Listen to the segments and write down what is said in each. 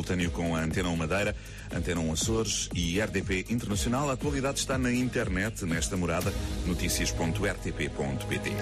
simultâneo com a Antena 1 Madeira, Antena 1 Açores e RDP Internacional. A atualidade está na internet, nesta morada, noticias.rtp.pt.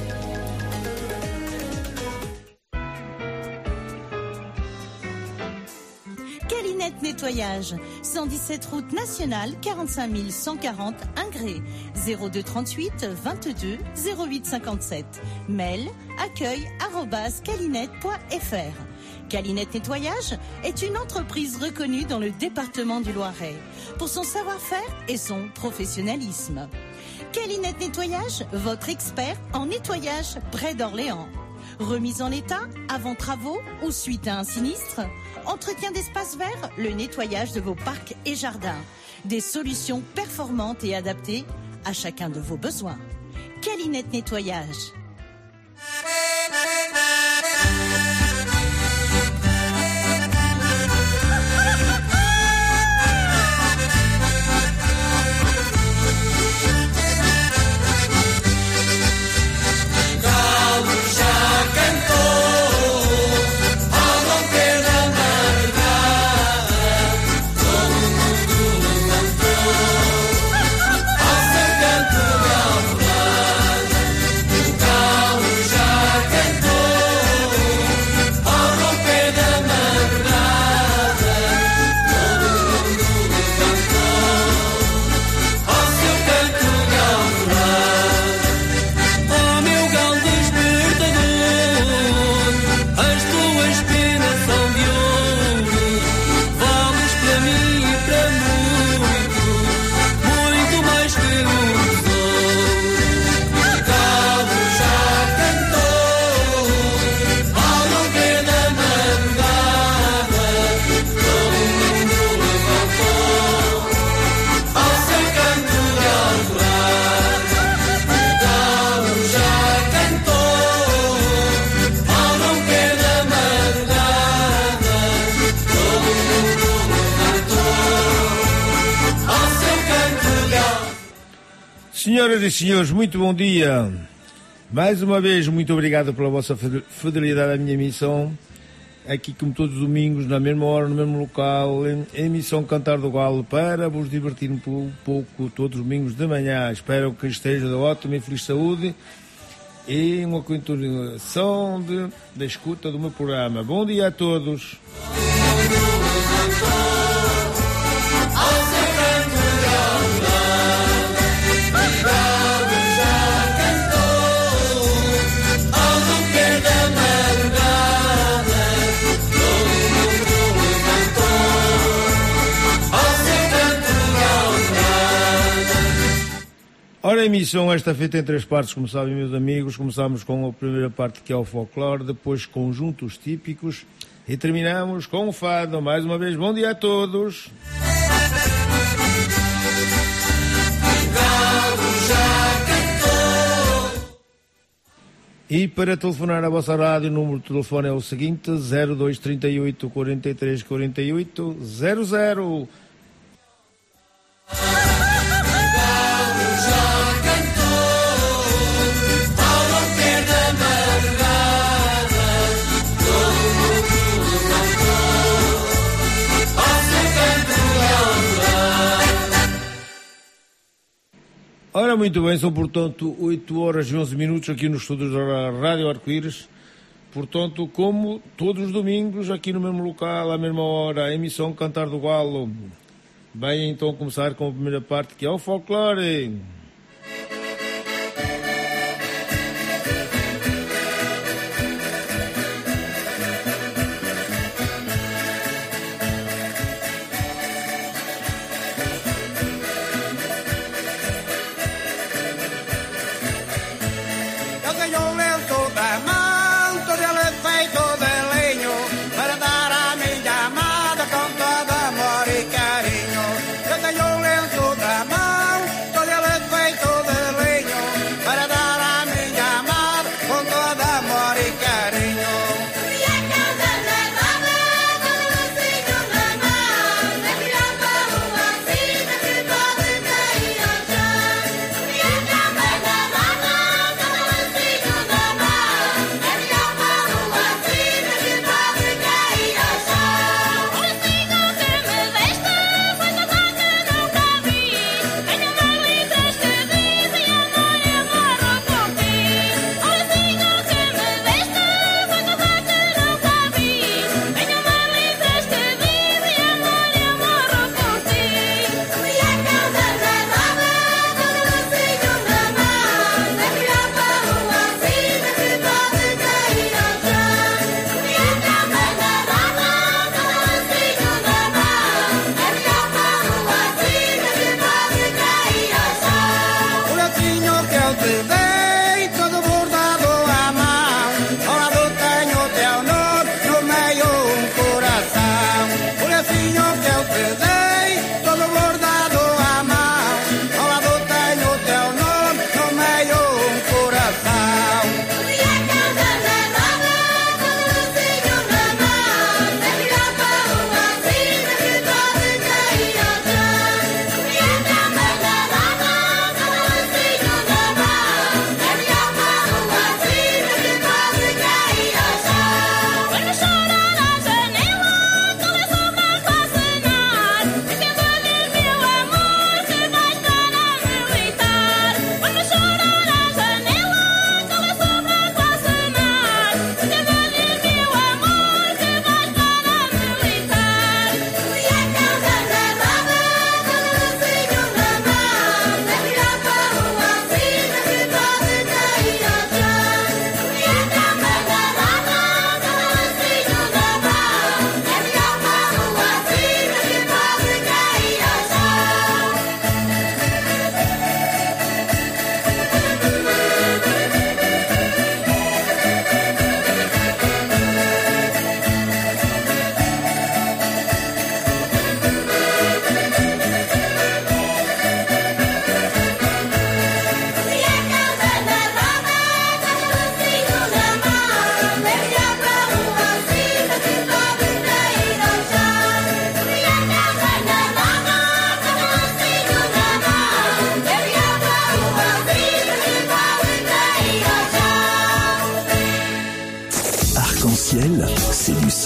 Calinette Nettoyage, 117 route nationale, 45 140 Ingré, 02 38 22 08 57. Mail accueil@calinette.fr. Calinette Nettoyage est une entreprise reconnue dans le département du Loiret pour son savoir-faire et son professionnalisme. Calinette Nettoyage, votre expert en nettoyage près d'Orléans. Remise en état, avant travaux ou suite à un sinistre. Entretien d'espaces verts, le nettoyage de vos parcs et jardins. Des solutions performantes et adaptées à chacun de vos besoins. Calinette Nettoyage. Senhoras e senhores, muito bom dia. Mais uma vez, muito obrigado pela vossa fidelidade à minha emissão. Aqui, como todos os domingos, na mesma hora, no mesmo local, em emissão Cantar do Galo, para vos divertir um pouco todos os domingos de manhã. Espero que esteja de ótima e feliz saúde e uma continuação da escuta do meu programa. Bom dia a todos. Ora, a emissão esta feita em três partes, como sabem, meus amigos. Começamos com a primeira parte, que é o folclore, depois conjuntos típicos e terminamos com o fado. Mais uma vez, bom dia a todos. E para telefonar à vossa rádio, o número de telefone é o seguinte: 0238 43 48 00. Ora, muito bem, são portanto 8 horas e 11 minutos aqui nos estúdios da Rádio Arco-Íris. Portanto, como todos os domingos, aqui no mesmo local, à mesma hora, a emissão Cantar do Galo. Bem, então começar com a primeira parte, que é o folclore. Eu tenho um lenço da mão, todo ele feito de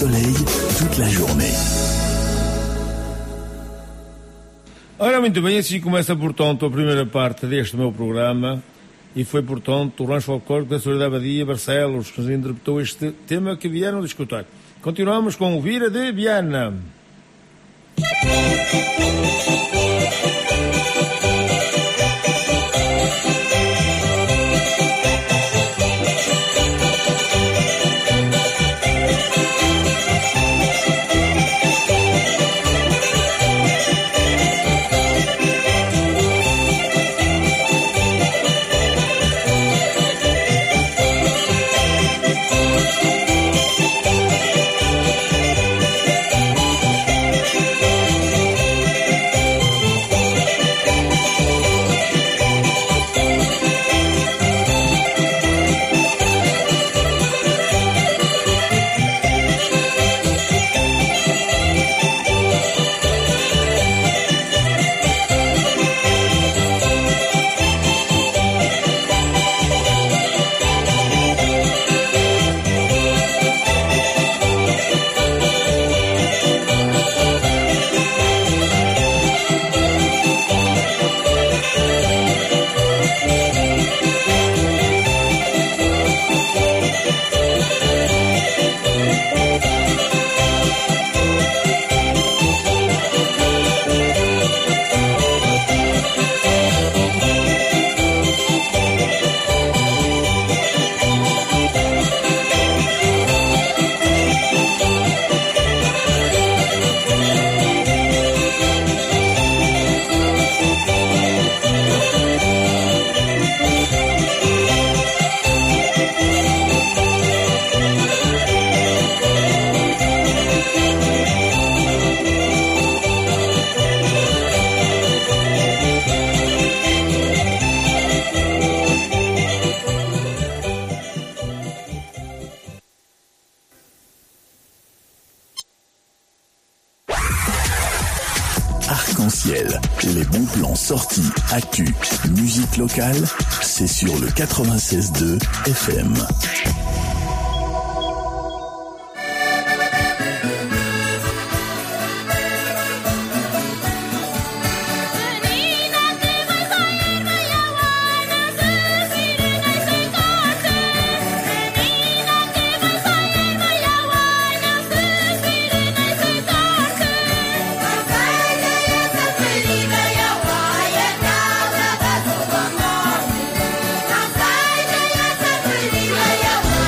soleil toute la journée. Ora, muito bem, assim começa, portanto, a primeira parte deste meu programa e foi, portanto, o Rancho Folclórico da Senhora da Abadia, Barcelos, que nos interpretou este tema que vieram de escutar. Continuamos com o Vira de Viana. Arc-en-ciel, les bons plans sortis, actu, musique locale, c'est sur le 96.2 FM. Yeah.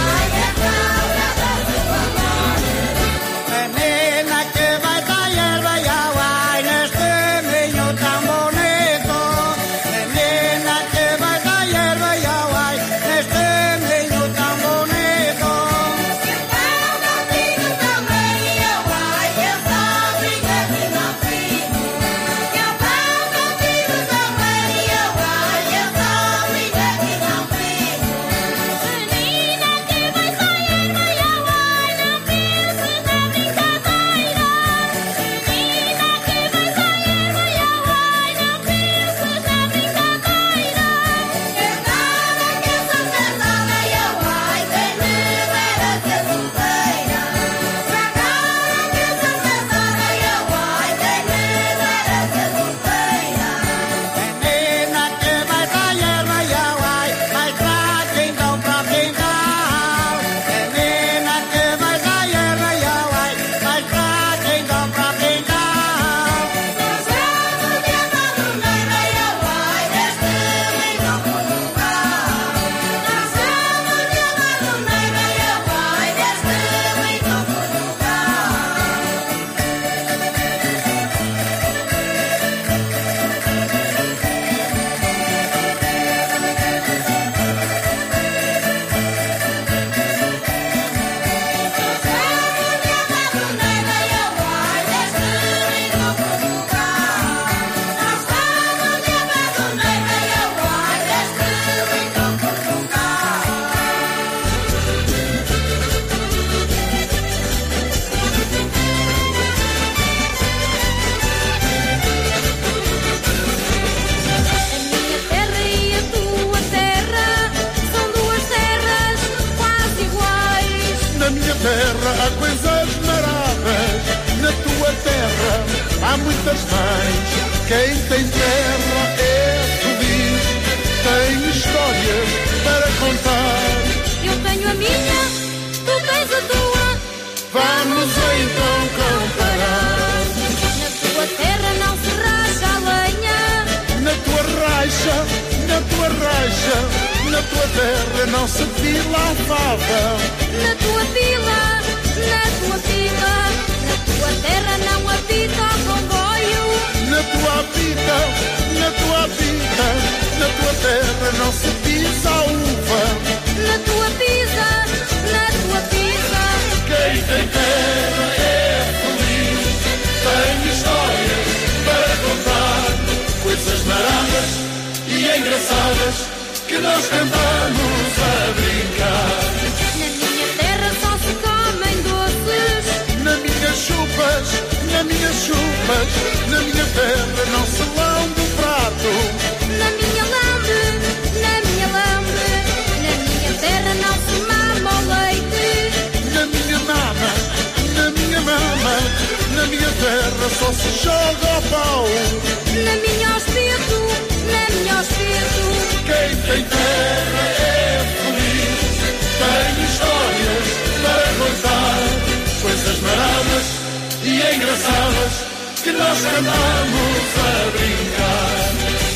Quem tem terra é feliz, tem histórias para contar. Eu tenho a minha, tu tens a tua. Vamos então comparar. Na tua terra não se racha a lenha. Na tua raixa, na tua raixa, na tua terra não se fila a fava. Na tua fila, na tua fila. Na tua terra não habita o comboio. Na tua vida, na tua vida, na tua terra não se pisa a uva. Na tua pisa, na tua pisa. Quem tem terra é feliz, tem histórias para contar, coisas maradas e engraçadas que nós cantamos a brincar. Na minha terra só se comem doces. Na minha chupas, na minha chupas, na minha terra não se lambe o prato. Na minha lambe, na minha lambe. Na minha terra não se mama o leite. Na minha mama, na minha mama, na minha terra só se joga ao pau. Na minha espeto, na minha espeto. Quem tem terra é feliz, tem histórias para contar, coisas maradas e engraçadas que nós cantamos a brincar.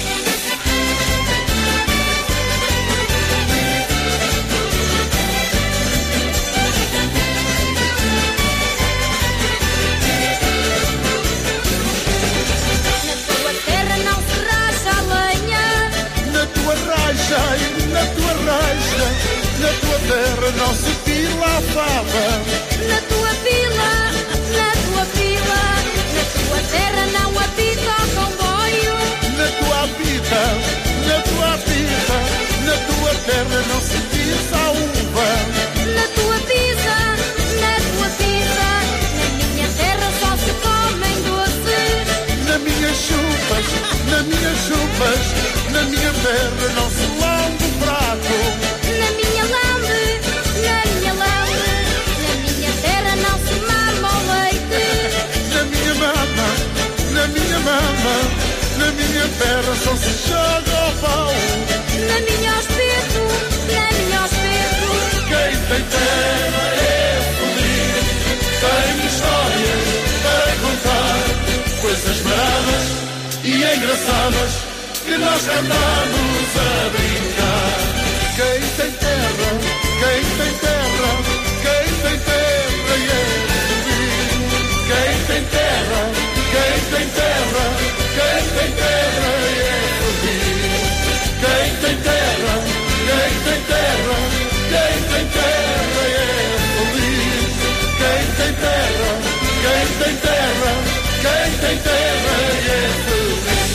Na tua terra não se racha a lenha. Na tua raixa, na tua raixa, na tua terra não se fila a fava. Na tua fila, na tua fila. Na tua terra não habita o comboio. Na tua vida, na tua vida, na tua terra não se pisa a uva. Na tua pisa, na tua pisa. Na minha terra só se comem doces. Na minha chupas, na minha chupas, na minha terra não se lambe o prato. Na minha lambe, na minha lambe. Na minha terra não se mama o leite. Na minha mama, na minha mama, na minha terra só se joga ao pau. Na minha espeto, na minha espeto. Quem tem terra é feliz, tem histórias para contar, coisas maradas e engraçadas que nós cantamos a brincar. Quem tem terra, quem tem terra, quem tem terra é feliz. Quem tem terra, quem tem terra, quem tem terra é feliz. Quem tem terra, quem tem terra, quem tem terra é feliz. Quem tem terra, quem tem terra, quem tem terra é feliz.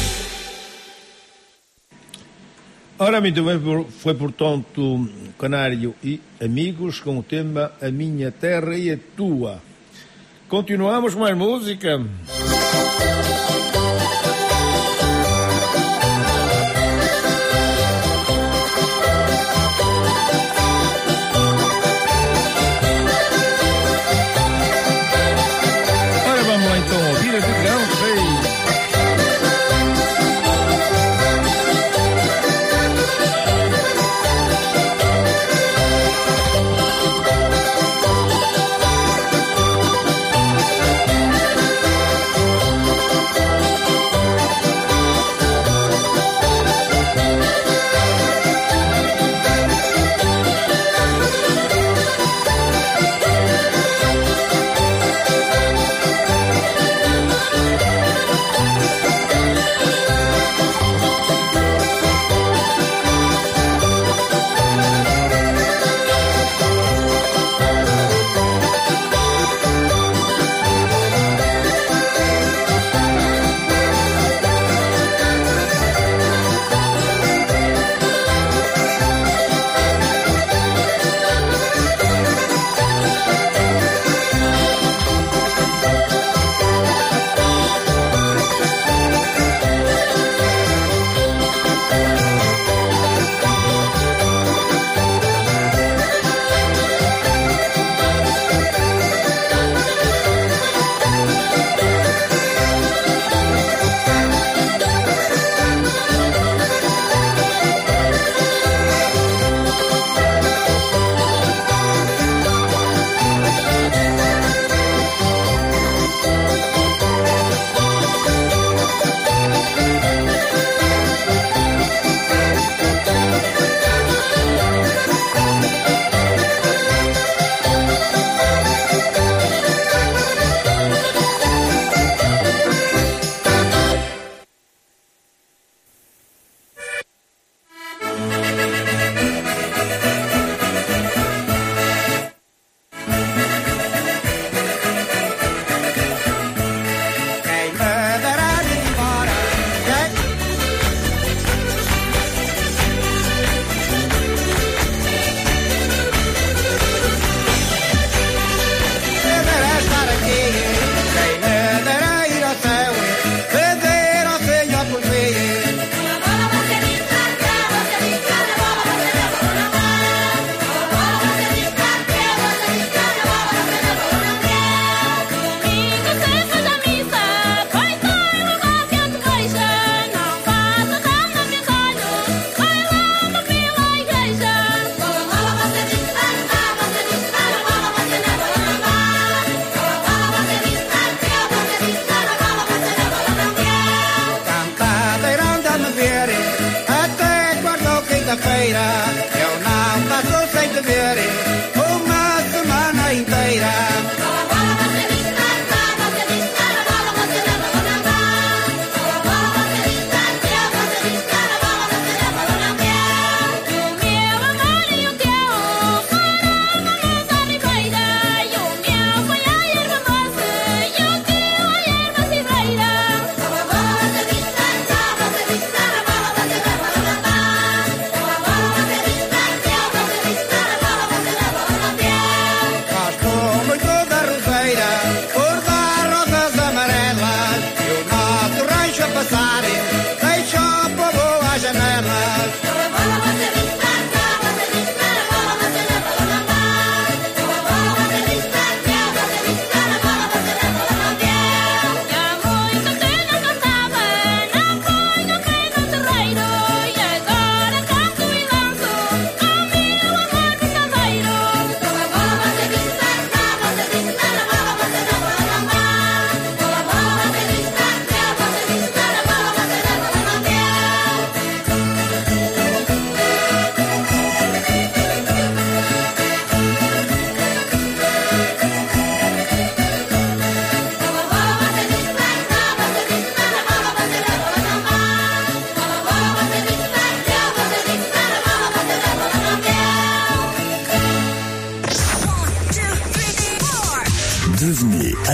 Ora, muito bem, foi portanto Canário e Amigos com o tema A Minha Terra e a Tua. Continuamos com mais música. Ora, vamos lá então ouvir a Vigão Reis.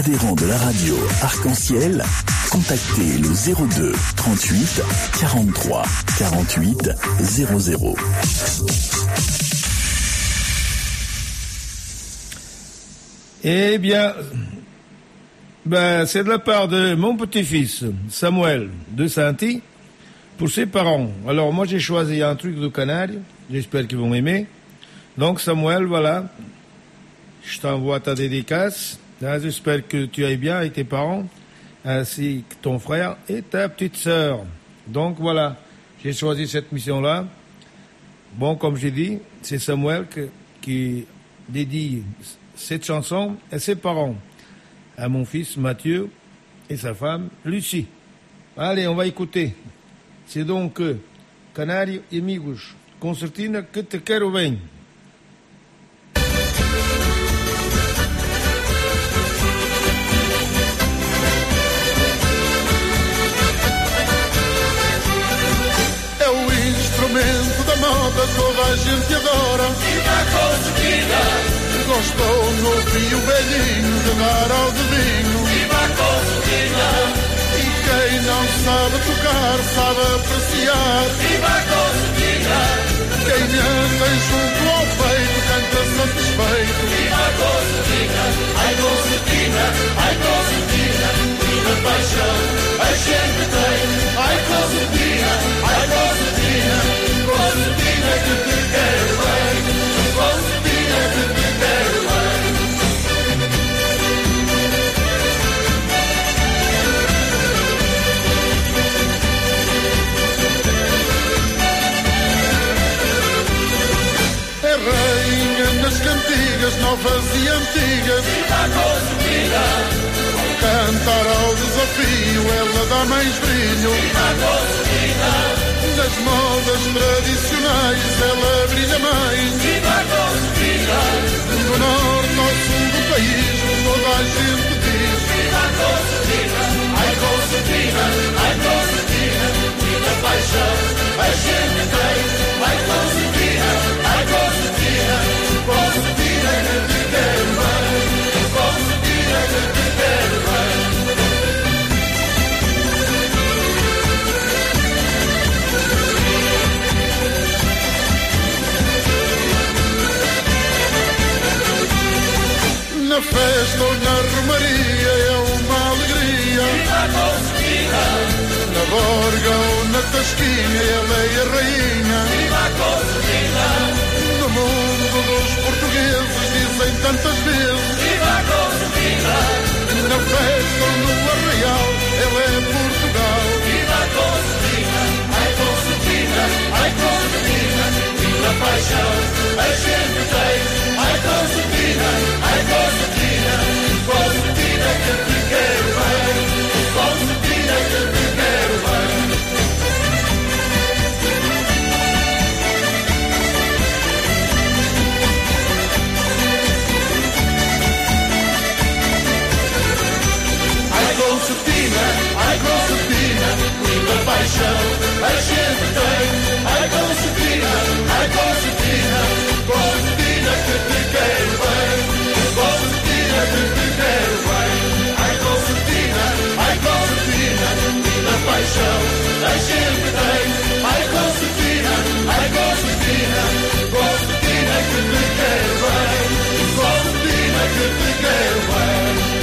adhérent de la radio Arc-en-Ciel, contactez le 02 38 43 48 00. Eh bien, c'est de la part de mon petit-fils, Samuel de Sainty, pour ses parents. Alors moi j'ai choisi un truc de Canaries, j'espère qu'ils vont aimer. Donc Samuel, voilà, je t'envoie ta dédicace. J'espère que tu ailles bien avec tes parents, ainsi que ton frère et ta petite sœur. Donc voilà, j'ai choisi cette mission-là. Bon, comme j'ai dit, c'est Samuel qui dédie cette chanson à ses parents, à mon fils Mathieu et sa femme Lucie. Allez, on va écouter. C'est donc Canário e Amigos, Concertina que te quero bem. É o instrumento da moda, toda a gente adora. Viva a concertina! Gostou no ouvir o velhinho jogar ao dedinho. Viva a concertina! E quem não sabe tocar sabe apreciar. Viva a concertina! Quem anda junto ao peito canta satisfeito. Viva a concertina! Ai concertina, ai concertina, muita paixão a gente tem. Ai concertina, ai concertina, concertina que te quero bem. Concertina que te quero bem. É rainha nas cantigas novas e antigas. Viva a concertina! Ao cantar ao desafio ela dá mais brilho. Viva a concertina! Nas modas tradicionais ela brilha mais. Viva a concertina! Do norte ao sul do país toda a gente diz. Viva a concertina! Ai concertina, ai concertina, muita paixão a gente tem. Ai concertina, ai concertina, concertina que te quero bem. Concertina que te quero bem. Na festa ou na romaria é uma alegria. Viva a concertina! Na borga ou na tasquinha ela é a rainha. Viva a concertina! No mundo dos portugueses dizem tantas vezes. Viva a concertina! Na festa ou no arraial ela é Portugal. Viva a concertina! Ai concertina, ai concertina, muita paixão a gente tem. Ai concertina, ai concertina, concertina que te quero bem. Concertina que te quero bem. Ai concertina, muita paixão a gente tem. Ai concertina, concertina que te quero bem. Concertina que te quero bem. Ai concertina, muita paixão a gente tem. Ai concertina, concertina que te quero bem. Concertina que te quero bem.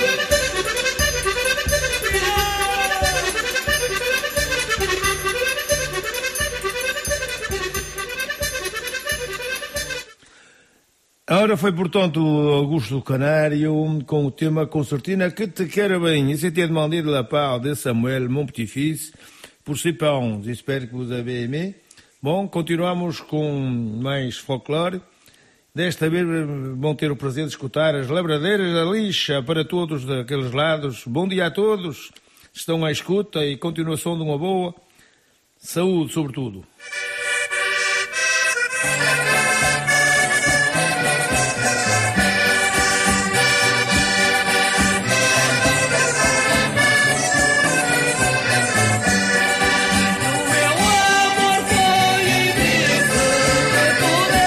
Ora, foi portanto Augusto Canário com o tema Concertina que te quero bem. E c'était demandé de la part de Samuel, mon petit-fils, pour ses parents. J'espère que vous avez aimé. Bom, continuamos com mais folclore. Desta vez vão ter o prazer de escutar as labradeiras da lixa para todos daqueles lados. Bom dia a todos. Estão à escuta e continuação de uma boa saúde, sobretudo.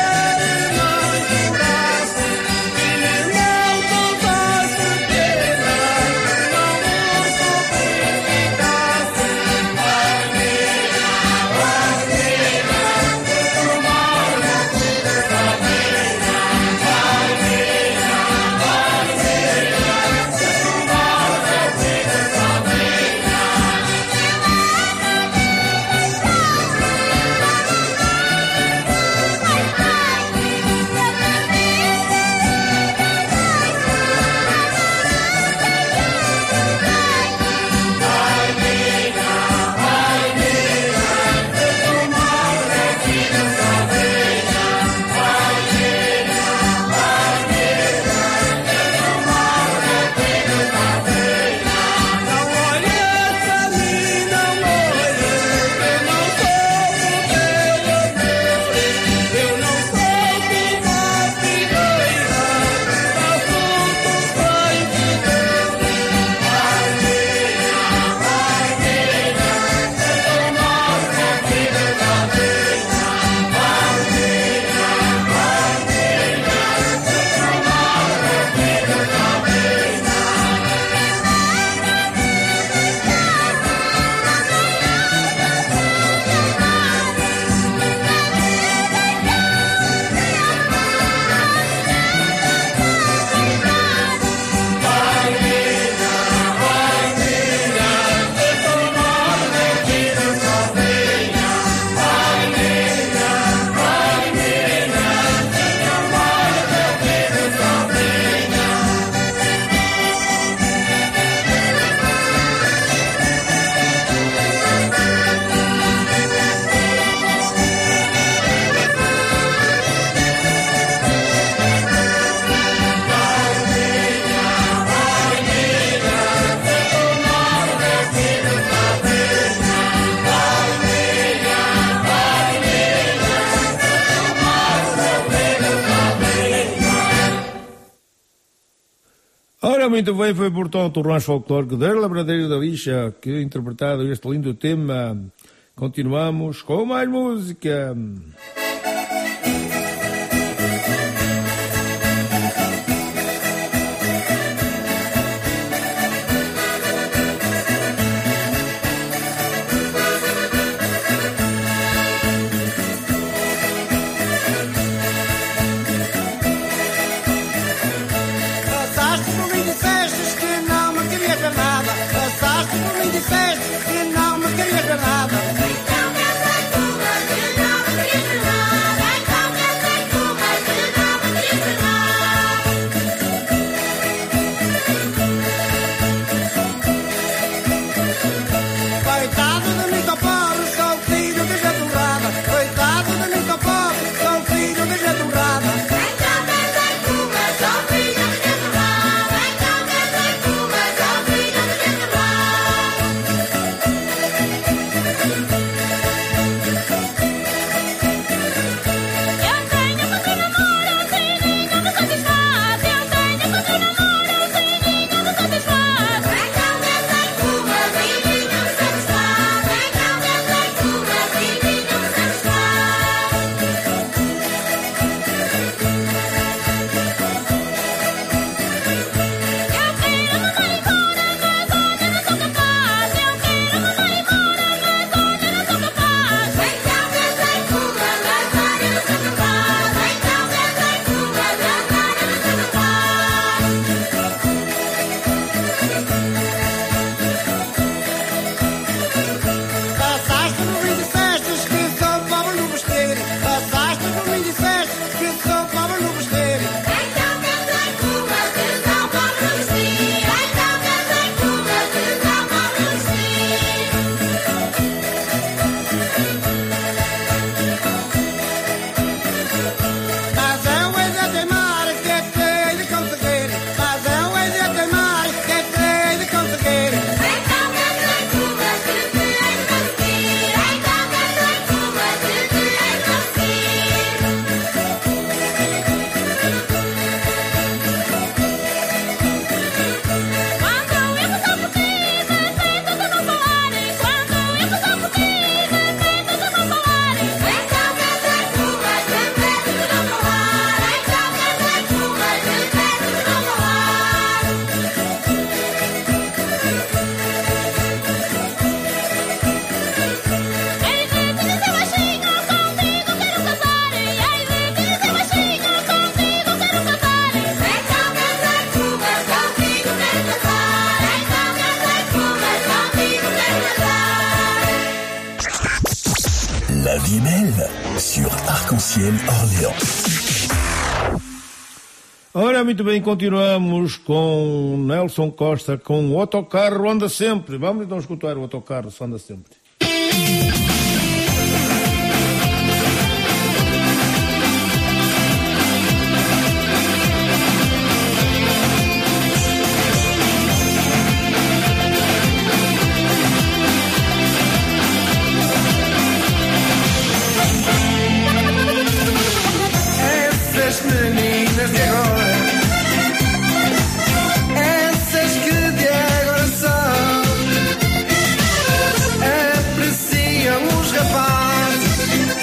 Pena Ora, muito bem, foi portanto o rancho folclórico da Labradeira da Lixa que interpretado este lindo tema. Continuamos com mais música. La vie est belle sur Arc-en-Ciel Orléans. Ora, muito bem, continuamos com Nelson Costa, com o autocarro anda sempre. Vamos então escutar o autocarro só anda sempre. Essas meninas de agora, essas que de agora são, apreciam os rapazes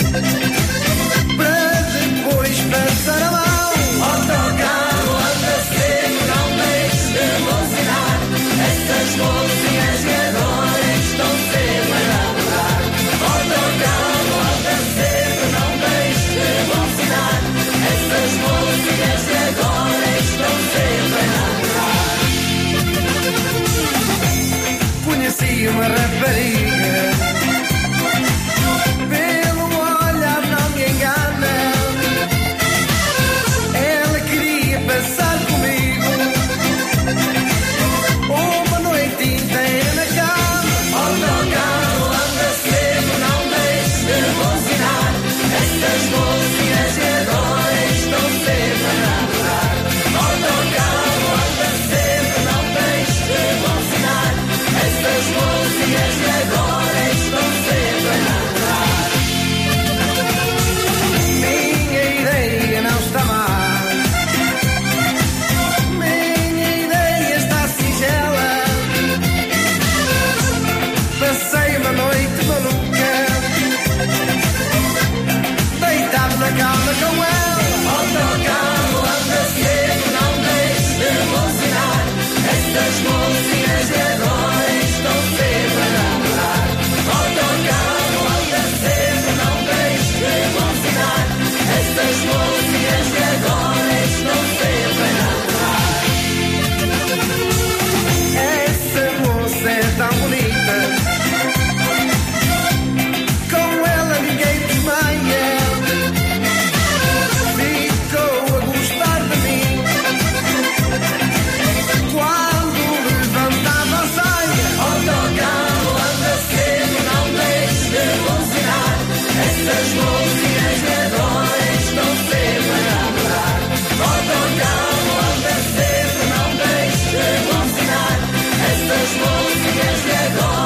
para depois passar a mão. Autocarro anda cedo, não deixes de buzinar. Essas mocinhas de agora estão sempre a namorar. Autocarro anda cedo, não deixes de buzinar. Essas mocinhas de agora estão sempre a namorar. Conheci uma rapariga, pelo olhar não me engana. Ela queria passar comigo uma noite inteira na cama. Autocarro anda cedo, não deixes de buzinar. Essas mocinhas de agora estão sempre a namorar. Autocarro anda cedo, não deixes de buzinar. Essas mocinhas de agora estão tão bonita. Com ela ninguém desmaia. Ficou a gostar de mim. Quando levantava a saia, autocarro anda cedo, não deixe de buzinar. Essas mocinhas ladrões estão sempre a namorar. Autocarro anda cedo, não deixe de buzinar. Essas mocinhas ladrões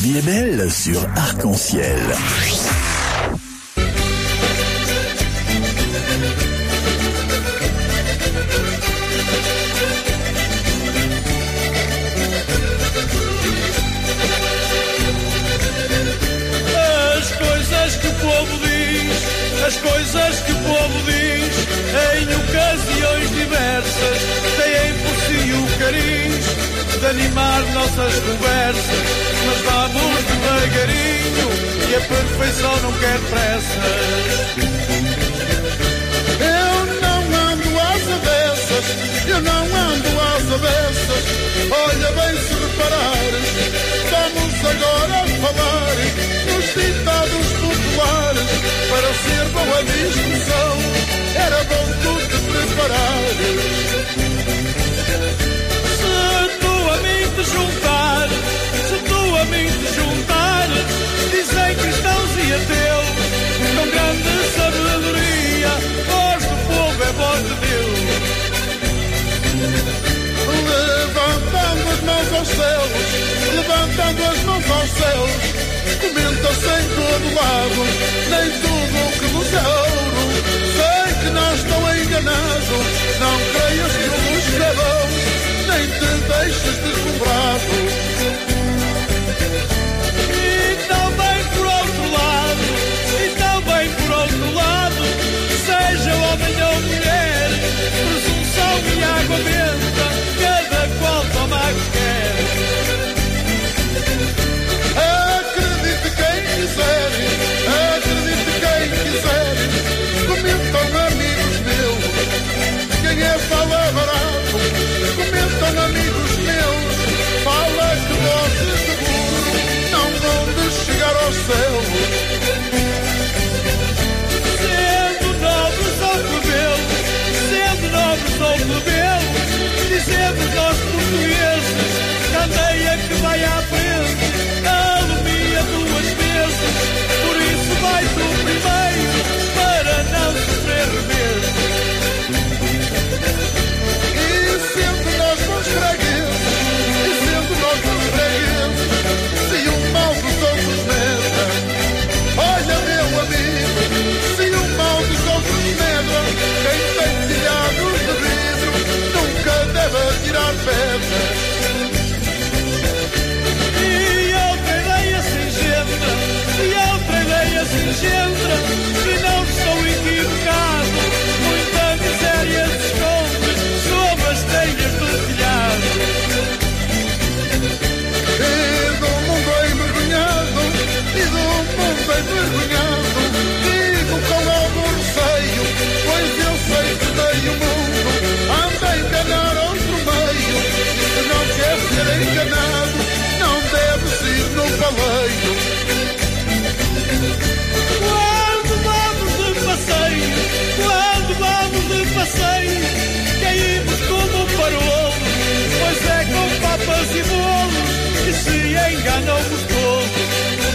vie est belle sur Arc-en-Ciel. As coisas que o povo diz em ocasiões diversas têm por si o cariz de animar nossas conversas, mas vamos devagarinho e a perfeição não quer pressas. Eu não ando às avessas, eu não ando às avessas. Olha bem se reparares, vamos agora falar nos ditados populares. Para ser boa discussão, era bom tu te preparares. Se tu a mim te juntares, se tu a mim te juntares, dizem cristãos e ateus, com grande sabedoria, voz do povo é voz de Deus. Levantando as mãos aos céus, levantando as mãos aos céus, comenta-se em todo lado, nem tudo o que nos é ouro. Sei que não estou enganado, não creias que o luz é bom, nem te deixes deslumbrado. E também por outro lado, seja homem ou mulher, presunção e água benta, cada qual toma a que quer. Acredite quem quiser, comentam amigos meus, quem é fala barato, comentam amigos meus, fala que vocês seguro não vão de chegar ao céu. Sendo nobres ou plebeus, dizemos nós portugueses, candeia que vai à frente, alumia duas vezes, por isso vai tu primeiro, para não sofrer remedo. E sendo nós bons fregueses, se o mal dos outros medra, olha meu amigo, se o mal dos outros medra, quem tem telhados de vidro nunca deve atirar pedras. E outra ideia singenta, e não estou equivocado, muita miséria se esconde sob as telhas do telhado. E do mundo envergonhado, digo com algum receio, pois eu sei que dei o mundo, anda a enganar outro meio, e se não quer ser enganado, não deve ir no paleio. Quando vamos de passeio, caímos como um farol, pois é com papas e bolos que se enganam os tolos.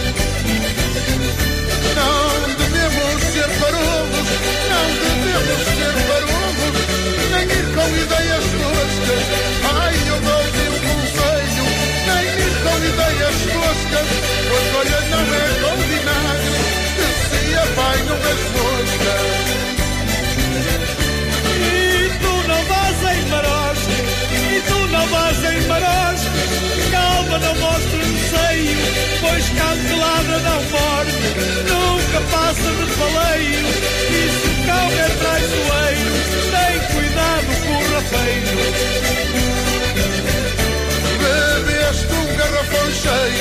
Não devemos ser farolos, nem ir com ideias toscas. Ai, eu dou-te um conselho, nem ir com ideias toscas, pois olha, não é com vinagre que se apanham as moscas. E tu não vais em marosca, calma, não mostres receio, pois candelabra não morde, nunca passa de faleio, e se o cão é traiçoeiro, tem cuidado com o rafeiro. Bebeste um garrafão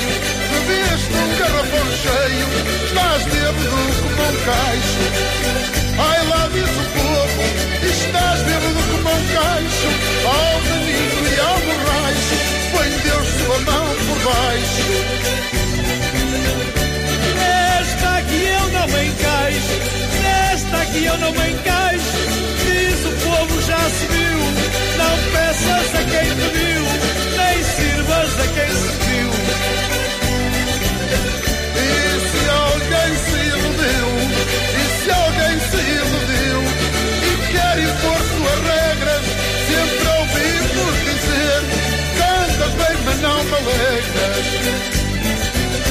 cheio, estás bêbado como um caixo. Ai, lá diz o povo, estás bêbado como um caixo. Ao menino e ao borracho, põe Deus sua mão por baixo. Nesta aqui eu não me encaixo, diz o povo já se viu. Não peças a quem te viu, nem sirvas a quem se viu. E se alguém se iludiu, e quer impor suas regras, sempre ouvimos dizer, cantas bem mas não me alegras.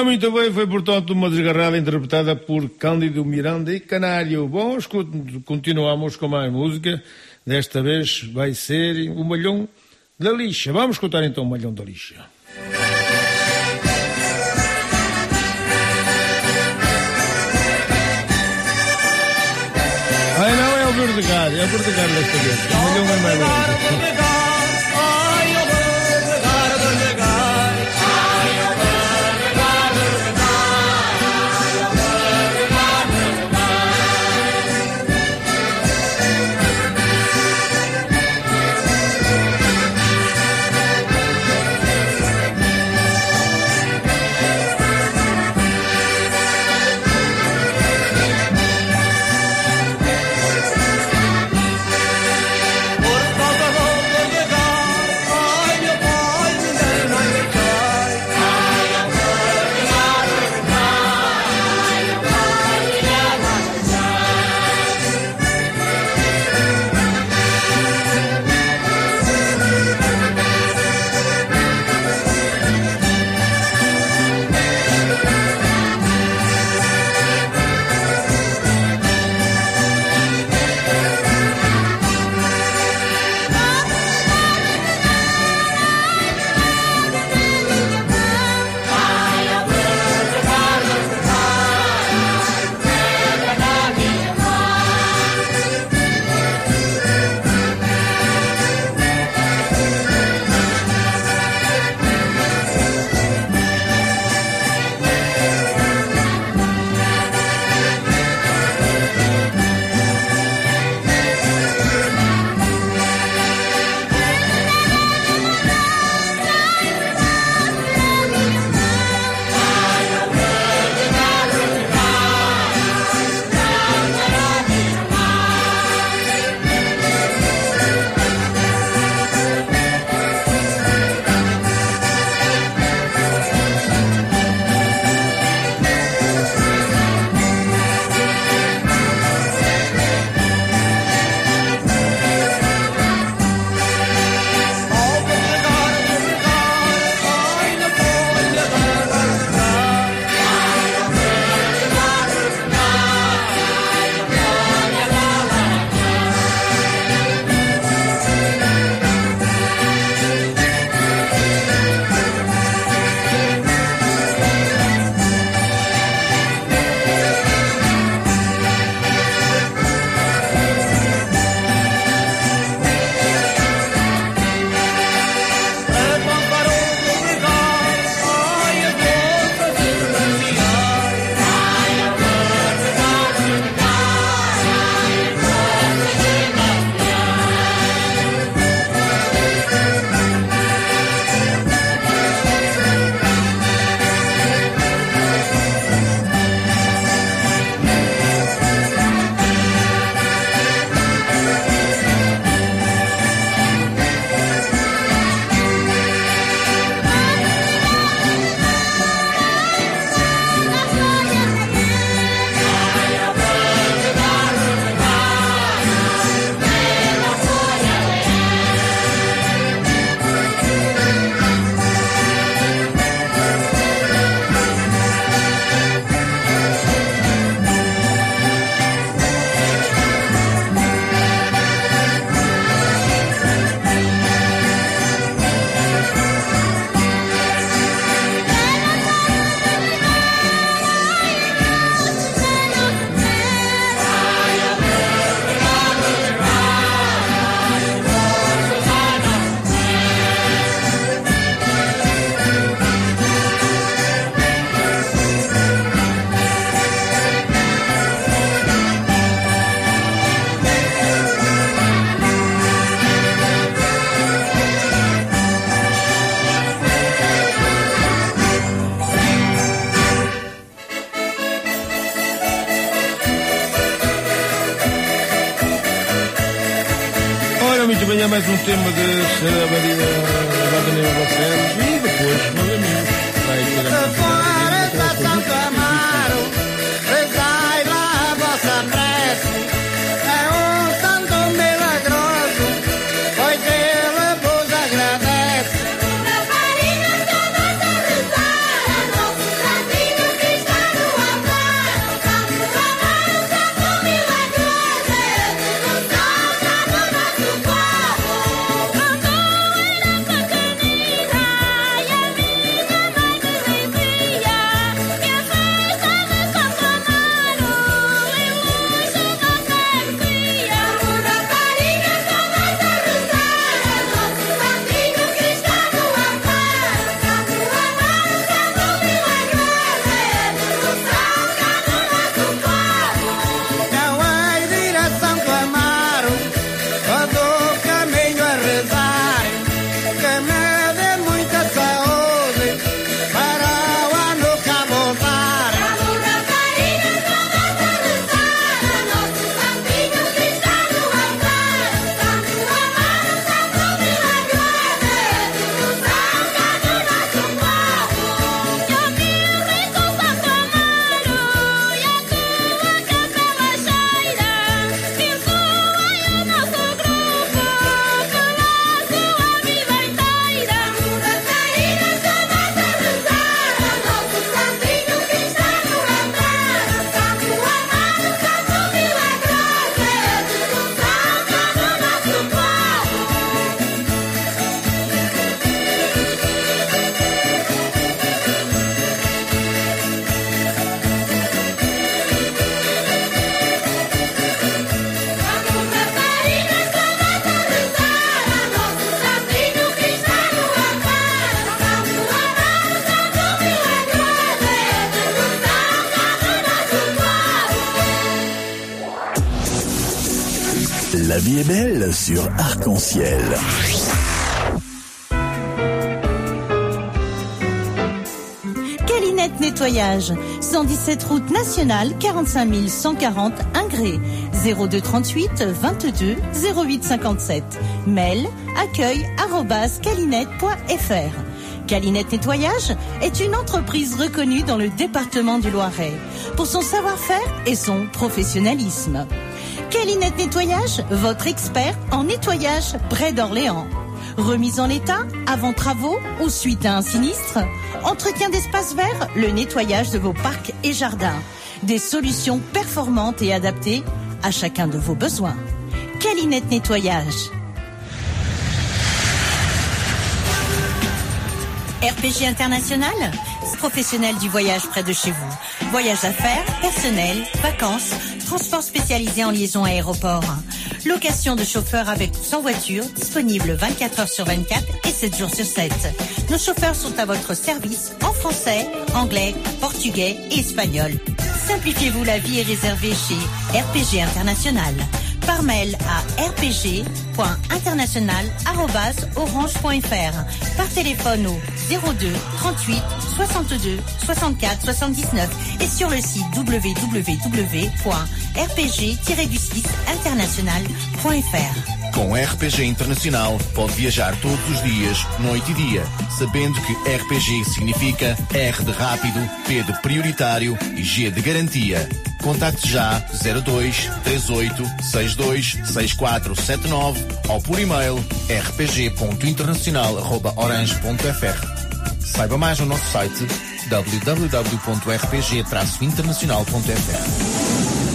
Ora, muito bem, foi portanto uma desgarrada interpretada por Cândido Miranda e Canário. Bom, continuamos com mais música. Desta vez vai ser o Malhão da Lixa. Vamos escutar então o Malhão da Lixa. Ai não, é o Verdegar desta vez. O Malhão é mais longe. Venha mais um tema de Sra. Maria Madalena Barcelos e depois, meus amigos, vai ter a Fora está Santo Amaro, rezai lá a vossa prece. É um santo milagroso, pois ele vos agradece. Na farinha toda a rezar, a nosso santo La vie est belle sur Arc-en-Ciel. Calinette Nettoyage, 117 route nationale, 45 140 Ingré, 02 38 22 08 57. Mail accueil@calinette.fr. Calinette Nettoyage est une entreprise reconnue dans le département du Loiret pour son savoir-faire et son professionnalisme. Calinette Nettoyage, votre expert en nettoyage près d'Orléans. Remise en état, avant travaux ou suite à un sinistre. Entretien d'espaces verts, le nettoyage de vos parcs et jardins. Des solutions performantes et adaptées à chacun de vos besoins. Calinette Nettoyage. RPG International, professionnel du voyage près de chez vous. Voyage d'affaires, personnel, vacances, transport spécialisé en liaison aéroport. Location de chauffeurs avec ou sans voiture, disponible 24 heures sur 24 et 7 jours sur 7. Nos chauffeurs sont à votre service en français, anglais, portugais et espagnol. Simplifiez-vous la vie et réservez chez RPG International. Par mail à rpg.international@orange.fr. Par téléphone au 02 38 62 64 79 et sur le site www.rpg-international.fr. Com RPG Internacional pode viajar todos os dias, noite e dia, sabendo que RPG significa R de rápido, P de prioritário e G de garantia. Contacte já 02 38 62 6479 ou por e-mail rpg.internacional@orange.fr. Saiba mais no nosso site www.rpg-internacional.fr.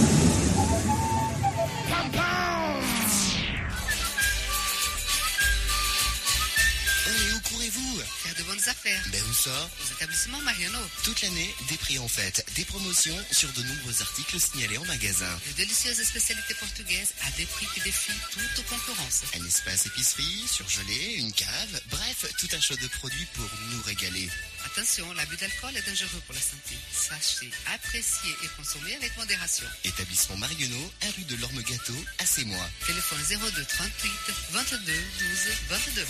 Ben où ça? Aux établissements Mariano. Toute l'année, des prix en fête, des promotions sur de nombreux articles signalés en magasin. De délicieuses spécialités portugaises à des prix qui défient toute concurrence. Un espace épicerie, surgelé, une cave, bref, tout un choix de produits pour nous régaler. Attention, l'abus d'alcool est dangereux pour la santé. Sachez apprécier et consommer avec modération. Établissement Mariano, à rue de l'Orme-Gâteau, à Sémois. Téléphone 02 38 22 12 22.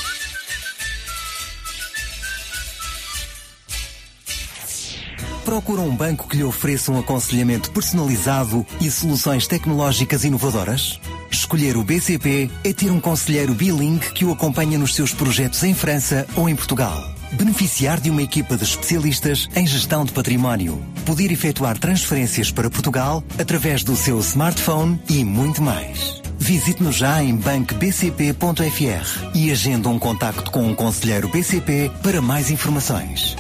Procura um banco que lhe ofereça um aconselhamento personalizado e soluções tecnológicas inovadoras? Escolher o BCP é ter um conselheiro bilingue que o acompanha nos seus projetos em França ou em Portugal. Beneficiar de uma equipa de especialistas em gestão de património. Poder efetuar transferências para Portugal através do seu smartphone e muito mais. Visite-nos já em bancobcp.fr e agenda um contacto com um conselheiro BCP para mais informações.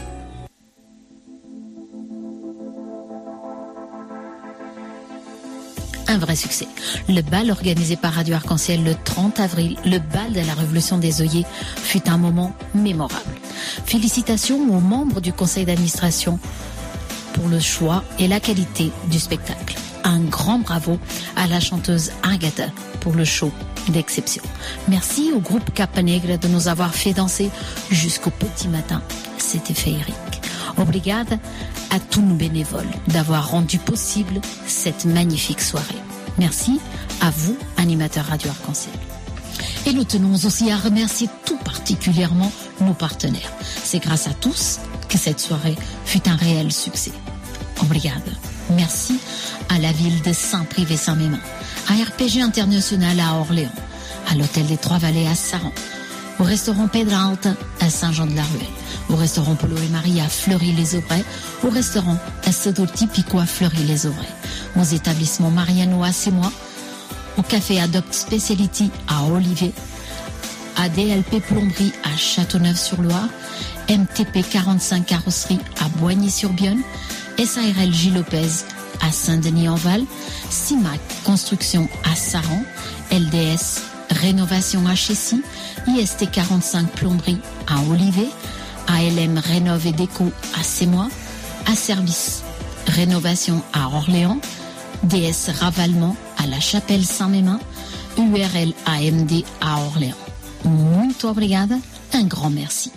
Un vrai succès. Le bal organisé par Radio Arc-en-Ciel le 30 avril, le bal de la Révolution des œillets, fut un moment mémorable. Félicitations aux membres du conseil d'administration pour le choix et la qualité du spectacle. Un grand bravo à la chanteuse Agatha pour le show d'exception. Merci au groupe Capa Negra de nous avoir fait danser jusqu'au petit matin. C'était féerique. Obrigada à tous nos bénévoles d'avoir rendu possible cette magnifique soirée. Merci à vous, animateurs Radio Arc-en-Ciel. Et nous tenons aussi à remercier tout particulièrement nos partenaires. C'est grâce à tous que cette soirée fut un réel succès. Obrigada. Merci à la ville de Saint-Privé-Saint-Mémin, à RPG International à Orléans, à l'hôtel des Trois-Vallées à Saran, au restaurant Pedralta à Saint-Jean-de-la-Ruelle, au restaurant Polo et Marie à Fleury-les-Aubrais, au restaurant Assador Tipico à Fleury-les-Aubrais, aux établissements Mariano à Sémois, au café Adopt Speciality à Olivier, à DLP Plomberie à Châteauneuf-sur-Loire, MTP 45 Carrosserie à Boigny-sur-Bionne, SARL J. Lopez à Saint-Denis-en-Val, CIMAC Construction à Saran, LDS Rénovation à Chessy, IST 45 Plomberie à Olivet, ALM Rénov et Déco à Sémois, à Service Rénovation à Orléans, DS Ravalement à La Chapelle Saint-Mémin, URL AMD à Orléans. Muito obrigada, un grand merci.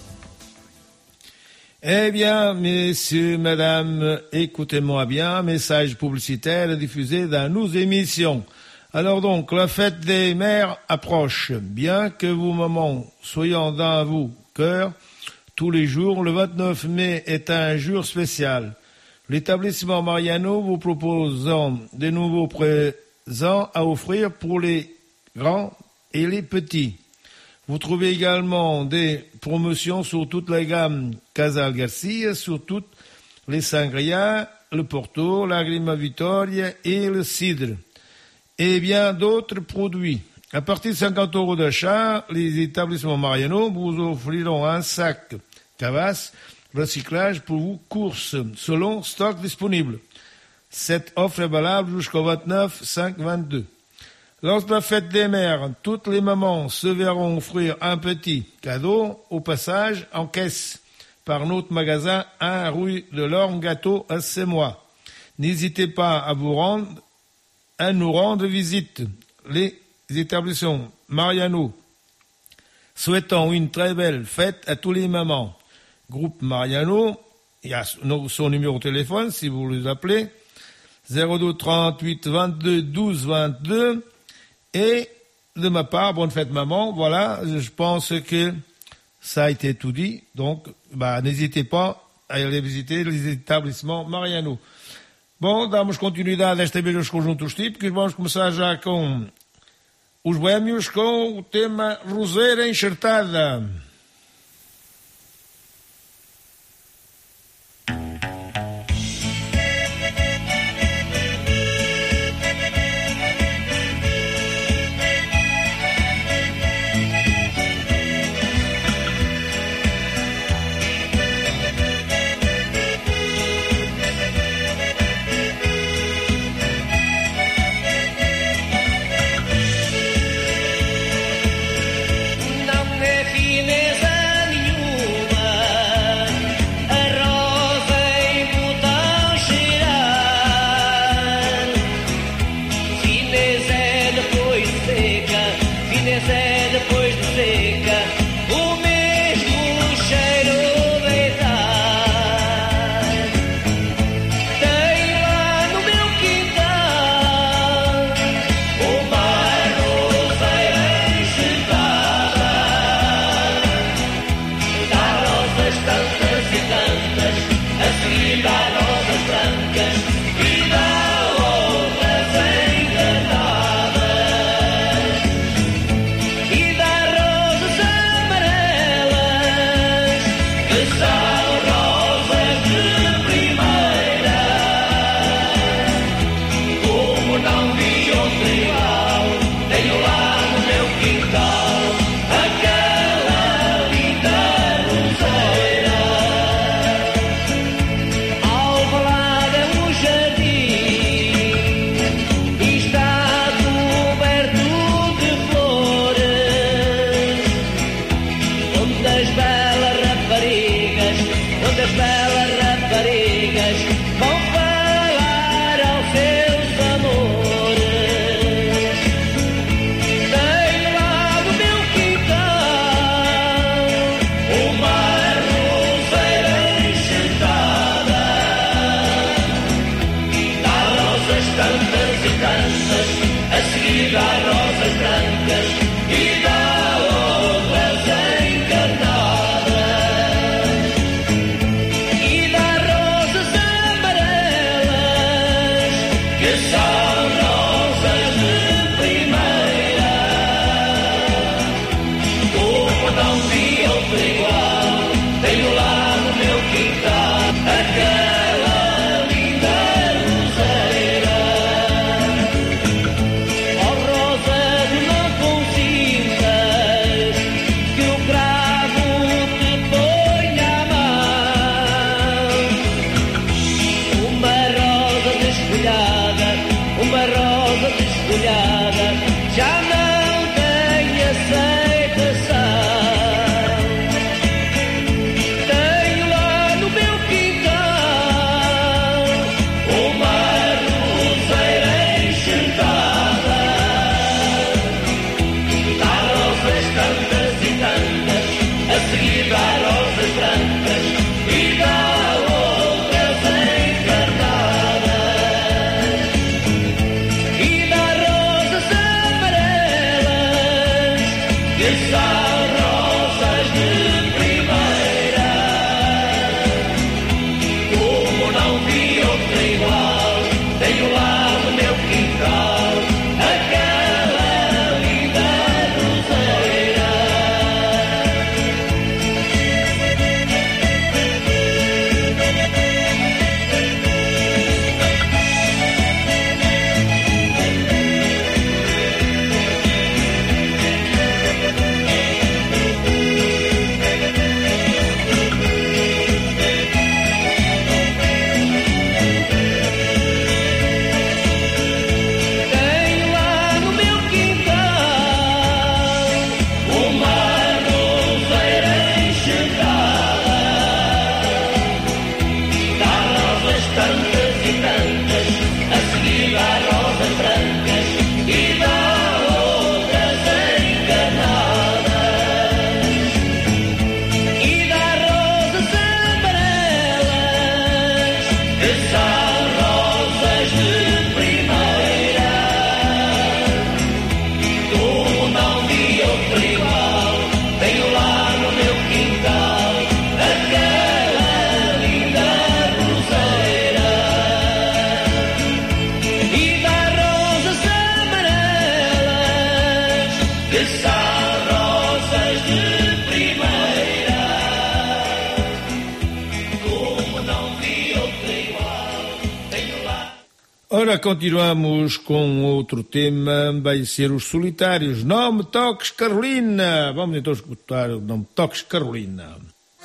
Eh bien, messieurs, madame, écoutez-moi bien, message publicitaire diffusé dans nos émissions. Alors donc, la fête des mères approche. Bien que vos mamans soyant dans vos cœurs tous les jours, le 29 mai est un jour spécial. L'établissement Mariano vous proposant de nouveaux présents à offrir pour les grands et les petits. Vous trouvez également des promotions sur toute la gamme Casal Garcia, sur toutes les sangria, le Porto, la Grima Vittoria et le cidre. Et bien d'autres produits. À partir de 50 € d'achat, les établissements Mariano vous offriront un sac Cavas recyclage pour vos courses, selon stock disponible. Cette offre est valable jusqu'au 29/5/22. Lors de la fête des mères, toutes les mamans se verront offrir un petit cadeau au passage en caisse par notre magasin 1 rue de l'Orme Gâteau à Semois. N'hésitez pas à nous rendre visite. Les établissements Mariano souhaitant une très belle fête à tous les mamans. Groupe Mariano, il y a son numéro de téléphone si vous les appelez, 02 38 22 12 22. Et de ma part, bonne fête maman, voilà, je pense que ça a été tout dit. Donc, n'hésitez pas a aller visiter les établissements Mariano. Bom, damos continuidade a esta vez aos conjuntos típicos. Vamos começar já com os boémios, com o tema Roseira Enxertada. Ora, continuamos com outro tema, vai ser os solitários. Não me toques, Carolina. Vamos então escutar o Não me toques, Carolina.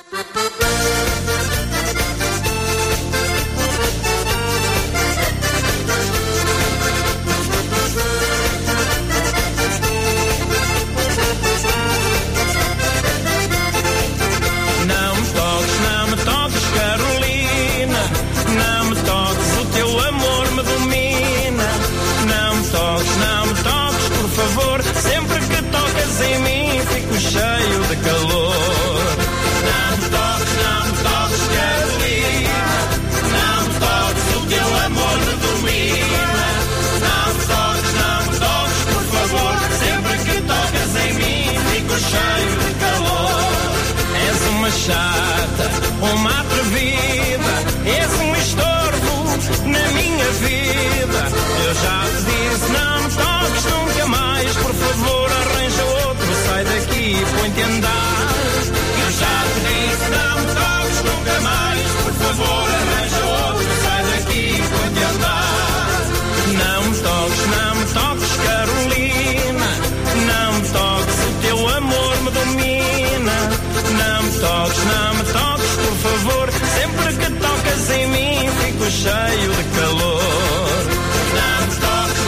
Cheio de calor. Não me toques, Carolina. Não me toques, o teu amor me domina. Não me toques, por favor. Sempre que tocas em mim, fico cheio de calor. És uma chata, uma atrevida. És um estorvo na minha vida. Eu já te disse, não me toques nunca mais. Por favor, arranja outro. Sai daqui e põe-te a andar. Eu já te disse, não me toques nunca mais. Por favor, arranja outro. Sai daqui e põe-te a andar. Não me toques, Carolina. Não me toques, o teu amor me domina. Não me toques, por favor. Sempre que tocas em mim, fico cheio de calor. Não me toques,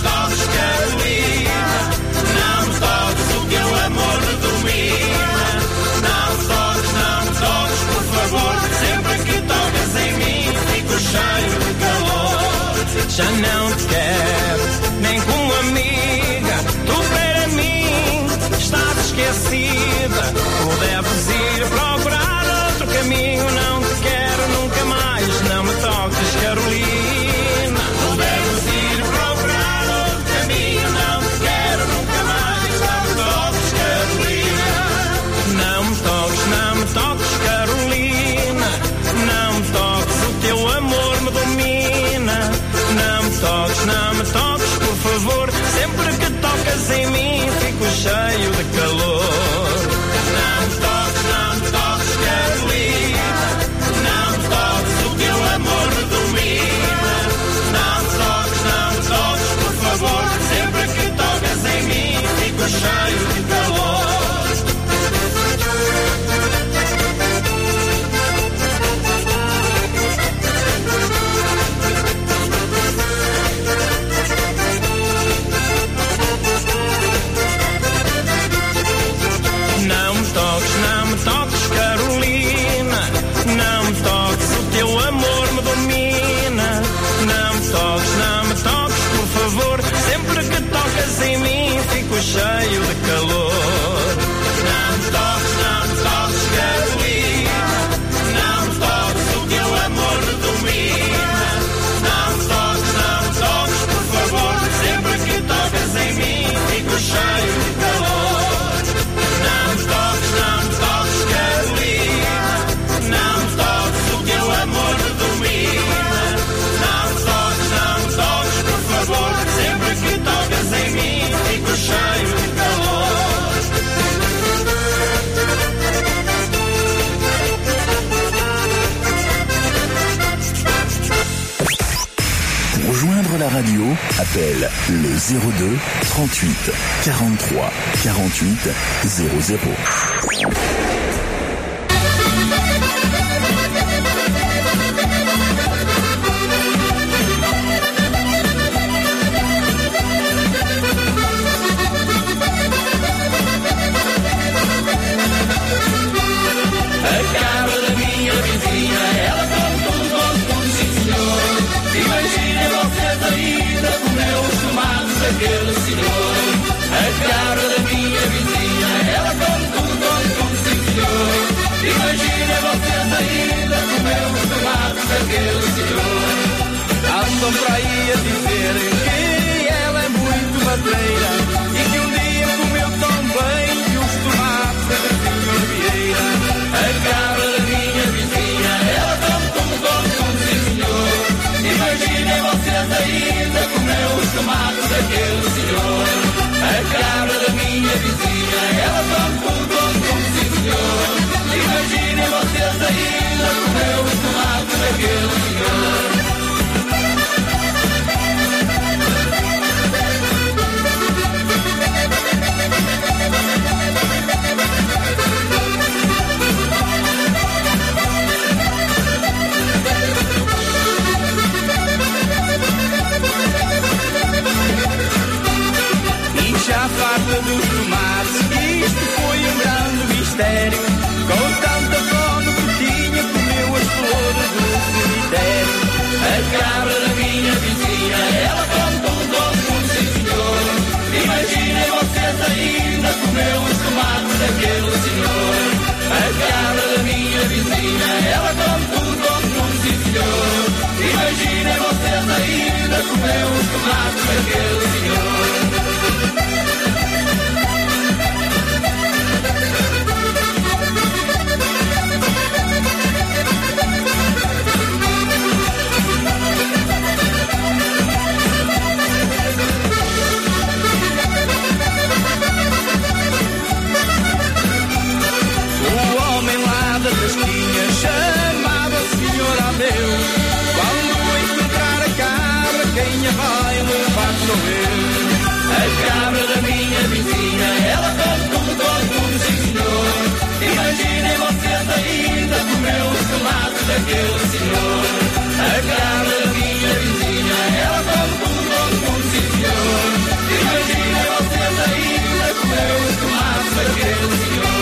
Carolina. Não me toques, o teu amor me domina. Não me toques, por favor. Sempre que tocas em mim, fico cheio de calor. Já não te quero, nem como amiga. Tu para mim estás esquecida. Tu deves ir procurar outro caminho. Não te quero nunca mais. Não me toques, Carolina. Tu deves ir procurar outro caminho. Não te quero nunca mais. Não me toques, Carolina. Não me toques, Carolina. Não me toques, o teu amor me domina. Não me toques, por favor. Sempre que tocas em mim, fico cheio de calor. Não me toques, Carolina. Não me toques, o teu amor me domina. Não me toques, por favor. Sempre que tocas em mim, fico cheio de calor. Não me toques, Carolina. Não me toques, o teu amor me domina. Não me toques, por favor. Sempre que tocas em mim, fico cheio de calor. Não me toques, Carolina. Não me toques, o teu amor me domina. Não me toques, por favor. Sempre que tocas em mim, fico cheio de calor. Não me toques, Carolina. Não me toques, o teu amor me domina. Não me toques, por favor. Sempre que tocas em mim, fico cheio de calor. Pour rejoindre la radio, appelle le 02 38 43 48 00. Aquele senhor, a cara da minha vizinha, ela come tudo, sim senhor. Imagina vocês ainda comer os tomates daquele senhor. Andam por aí a dizer que ela é muito matreira e que um dia comeu tão bem que os tomates da senhor Vieira. A cara da minha vizinha, ela come tudo, sim senhor. Imaginem vocês ainda comer os tomates daquele senhor. A cara da minha vizinha, ela come tudo, sim senhor. Imaginem vocês ainda comer os tomates daquele senhor. comeu os tomates daquele senhor. Chamava Senhor Abel. Quando encontrar a cabra, quem a vai levar sou eu. A cabra da minha vizinha, ela come todo mundo, sim senhor. Imaginem vocês ainda comeu os tomates daquele senhor. A cabra da minha vizinha, ela come todo mundo, sim senhor. Imaginem vocês ainda comeu os tomates daquele senhor.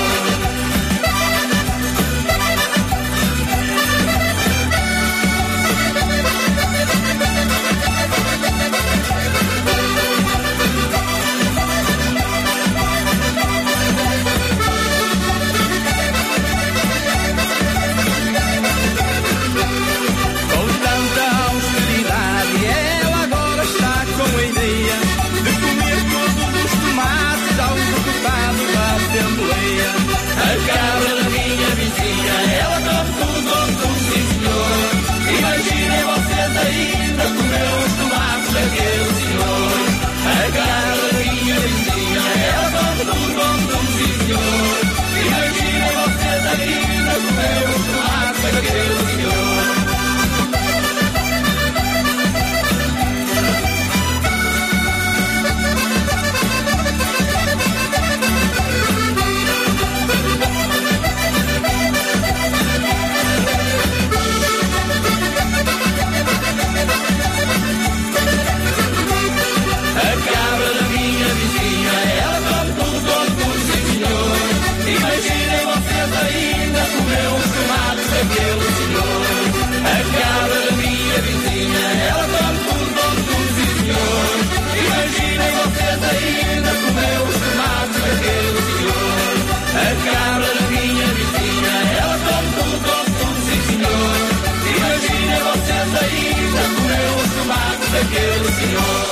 A cabra da minha vizinha, ela come tudo, sim senhor. Imaginem vocês ainda comeu os tomates daquele senhor. A cabra da minha vizinha, ela come tudo, sim senhor. Imaginem vocês ainda comeu os tomates daquele senhor. Imaginem vocês ainda comeu os tomates daquele senhor. A cabra da minha vizinha, ela come tudo, sim senhor. Imaginem vocês ainda comeu os tomates daquele senhor. A cabra da minha vizinha, ela come tudo, sim senhor. Imaginem vocês ainda comeu os tomates daquele senhor.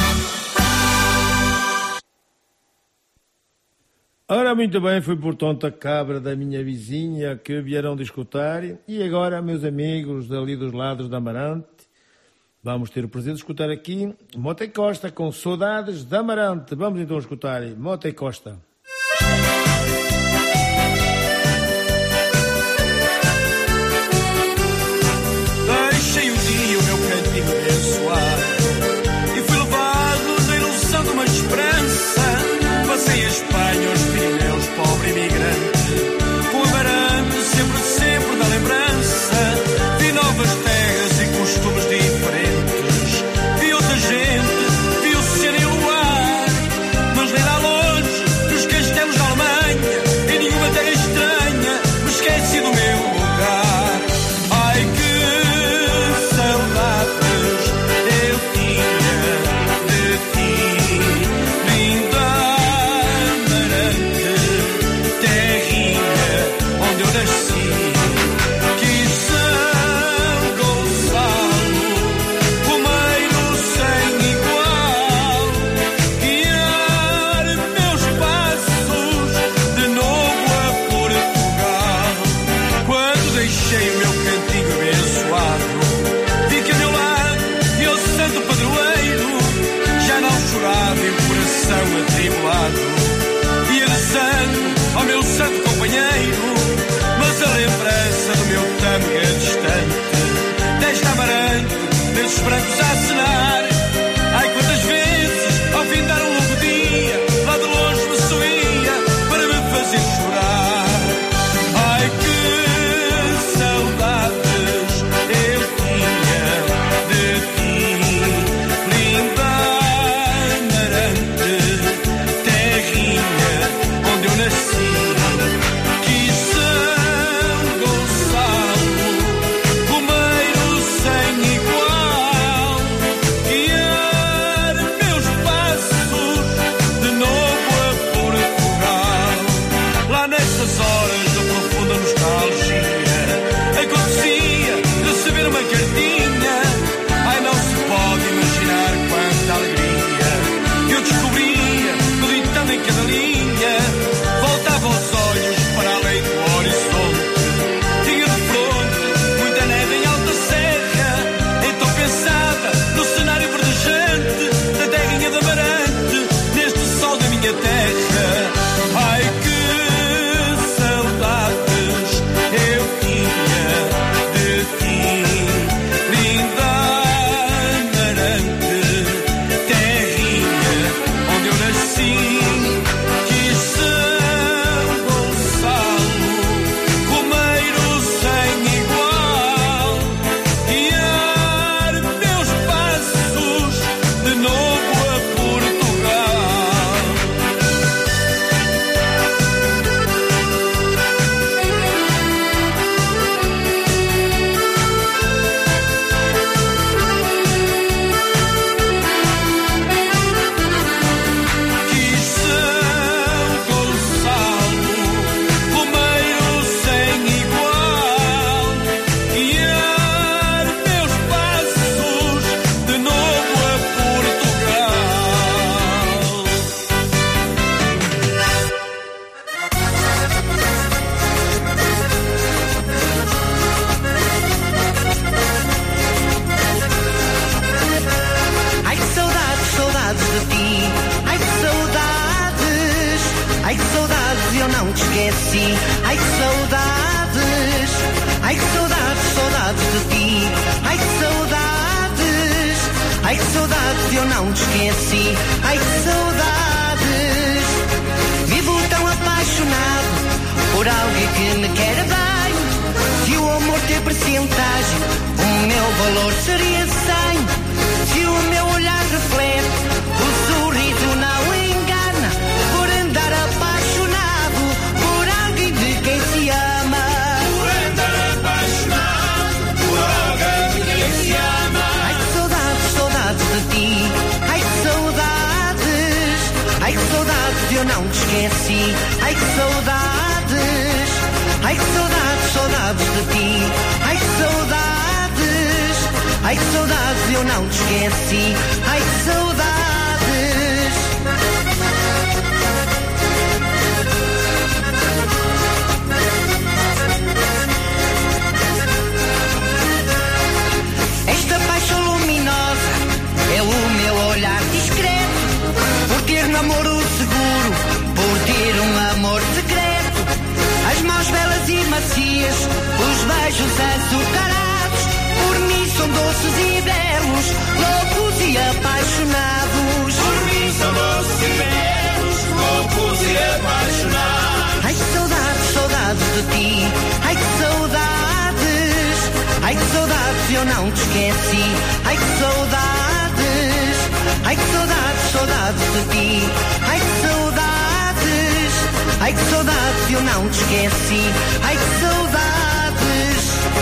Ora, muito bem, foi portanto a cabra da minha vizinha que vieram de escutar. E agora, meus amigos dali dos lados da Amarante, vamos ter o prazer de escutar aqui Mota e Costa com Saudades da Amarante. Vamos então escutar Mota e Costa. Deixei o dia o meu cantinho abençoar e fui levado na ilusão de uma esperança. Passei a Espanha, aos Pirineus, pobre imigrante, com Amarante sempre da lembrança. Vi novas terras e costumes diferentes, vi outra gente, vi o oceano e o luar, mas nem lá longe os esqueci. Ai que saudades, ai que saudades, saudades de ti. Ai que saudades, ai que saudades, eu não te esqueci. Ai que saudades, vivo tão apaixonado por alguém que me quer bem. Se o amor ter percentagem, o meu valor seria 100. Se o meu olhar reflete, o sorriso não engana. Por andar apaixonado por alguém de quem se ama. Por andar apaixonado por alguém de quem se ama. Ai que saudades, saudades de ti. Ai que saudades, ai que saudades, eu não te esqueci. Ai que saudades, ai que saudades, saudades de ti. Ai que saudades, ai que saudades, eu não te esqueci. Ai que saudades. Esta paixão luminosa é o meu olhar discreto. Por ter namoro seguro, por ter um amor secreto. As mãos belas e macias, os beijos açucarados. Por mim são doces e belos, loucos e apaixonados. Por mim são doces e belos, loucos e apaixonados. Ai que saudades, saudades de ti. Ai que saudades, ai que saudades, eu não te esqueci. Ai que saudades, ai que saudades, saudades de ti. Ai que saudades, ai que saudades, eu não te esqueci. Ai que saudades.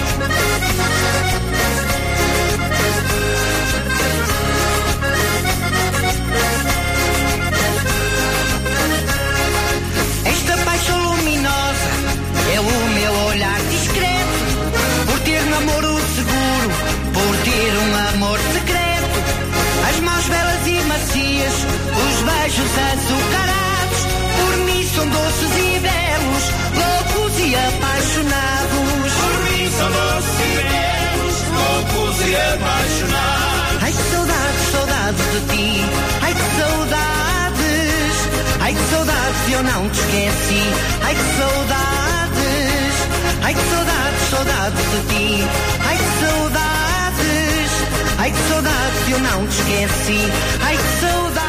Esta paixão luminosa é o meu olhar discreto. Por ter namoro seguro, por ter um amor secreto. As mãos belas e macias, os beijos açucarados. Por mim são doces e belos, loucos e apaixonados. Por mim são doces e belos, loucos e apaixonados. Ai que saudades, saudades de ti. Ai que saudades, ai que saudades, eu não te esqueci. Ai que saudades, ai que saudades, saudades de ti. Ai que saudades, ai que saudades, eu não te esqueci. Ai que saudades.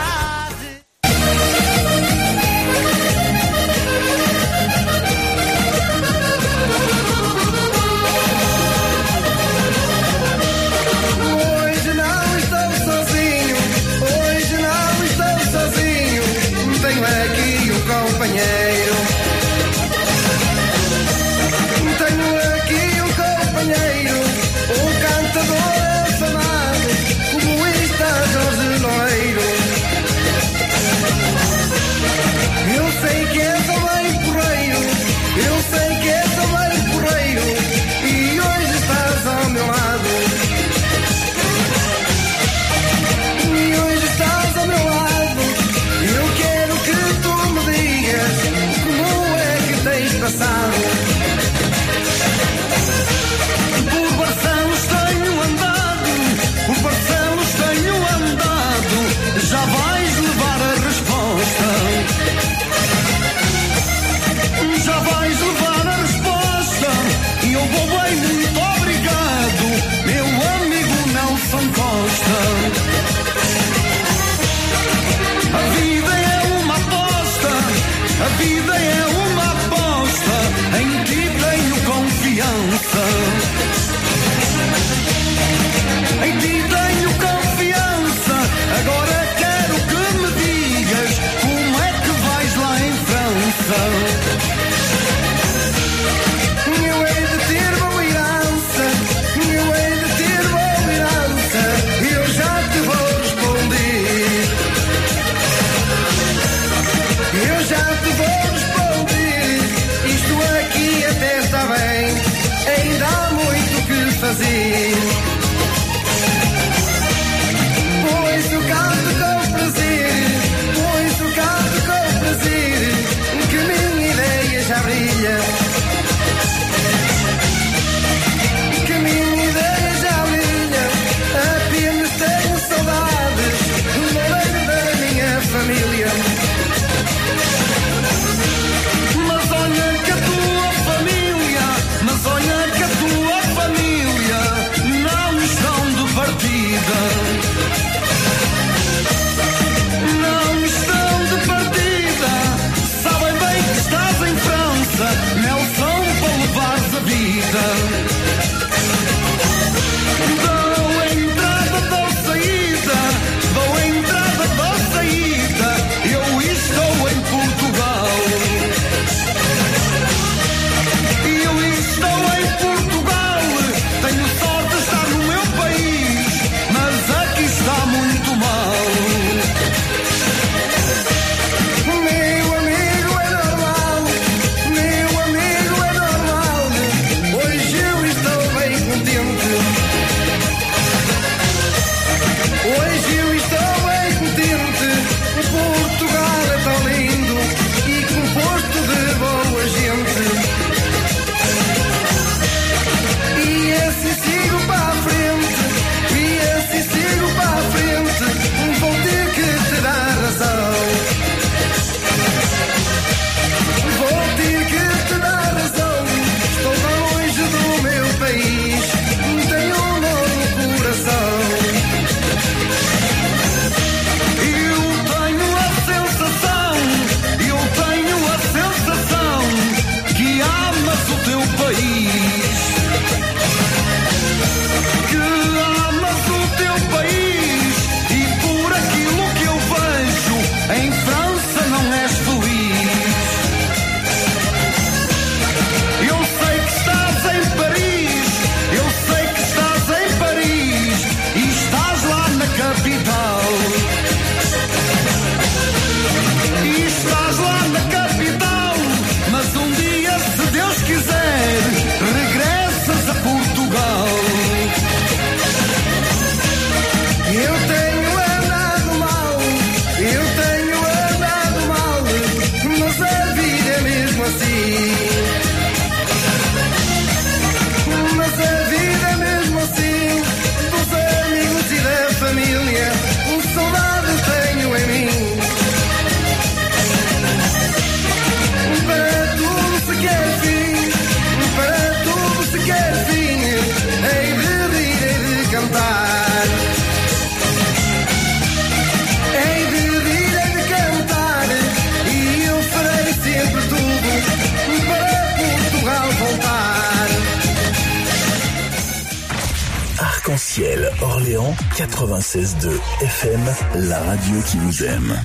Tenho aqui um companheiro, um cantador afamado, comunista Jorge Loureiro. Arc-en-Ciel, Orléans, 96.2 FM, la radio qui vous aime.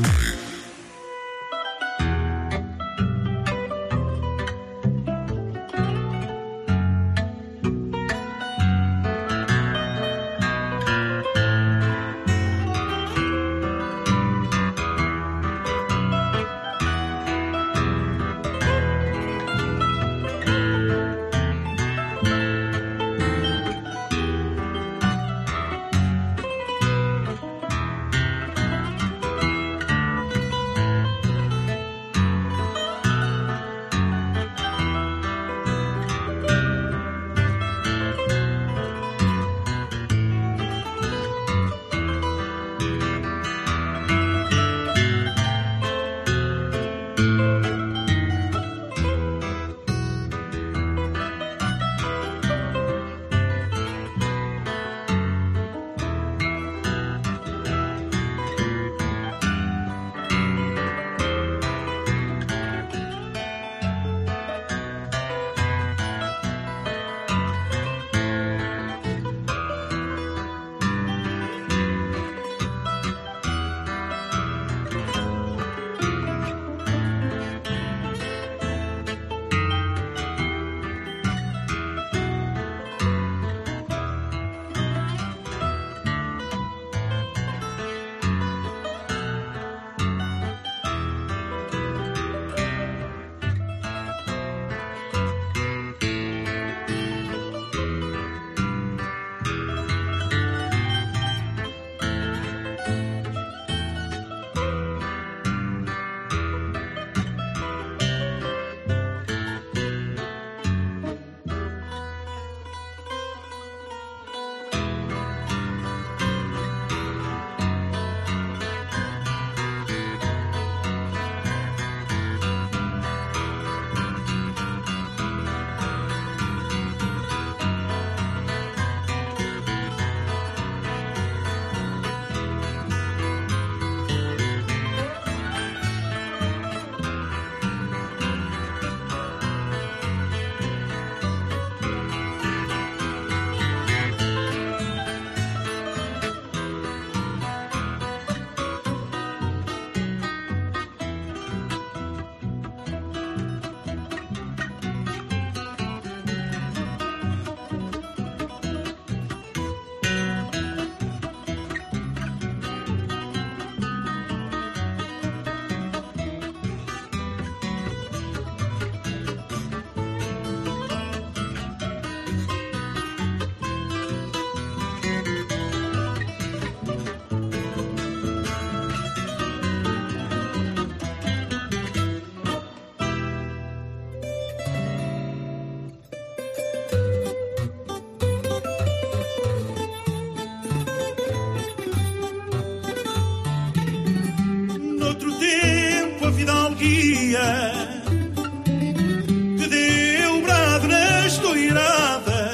que deu brado na estourada,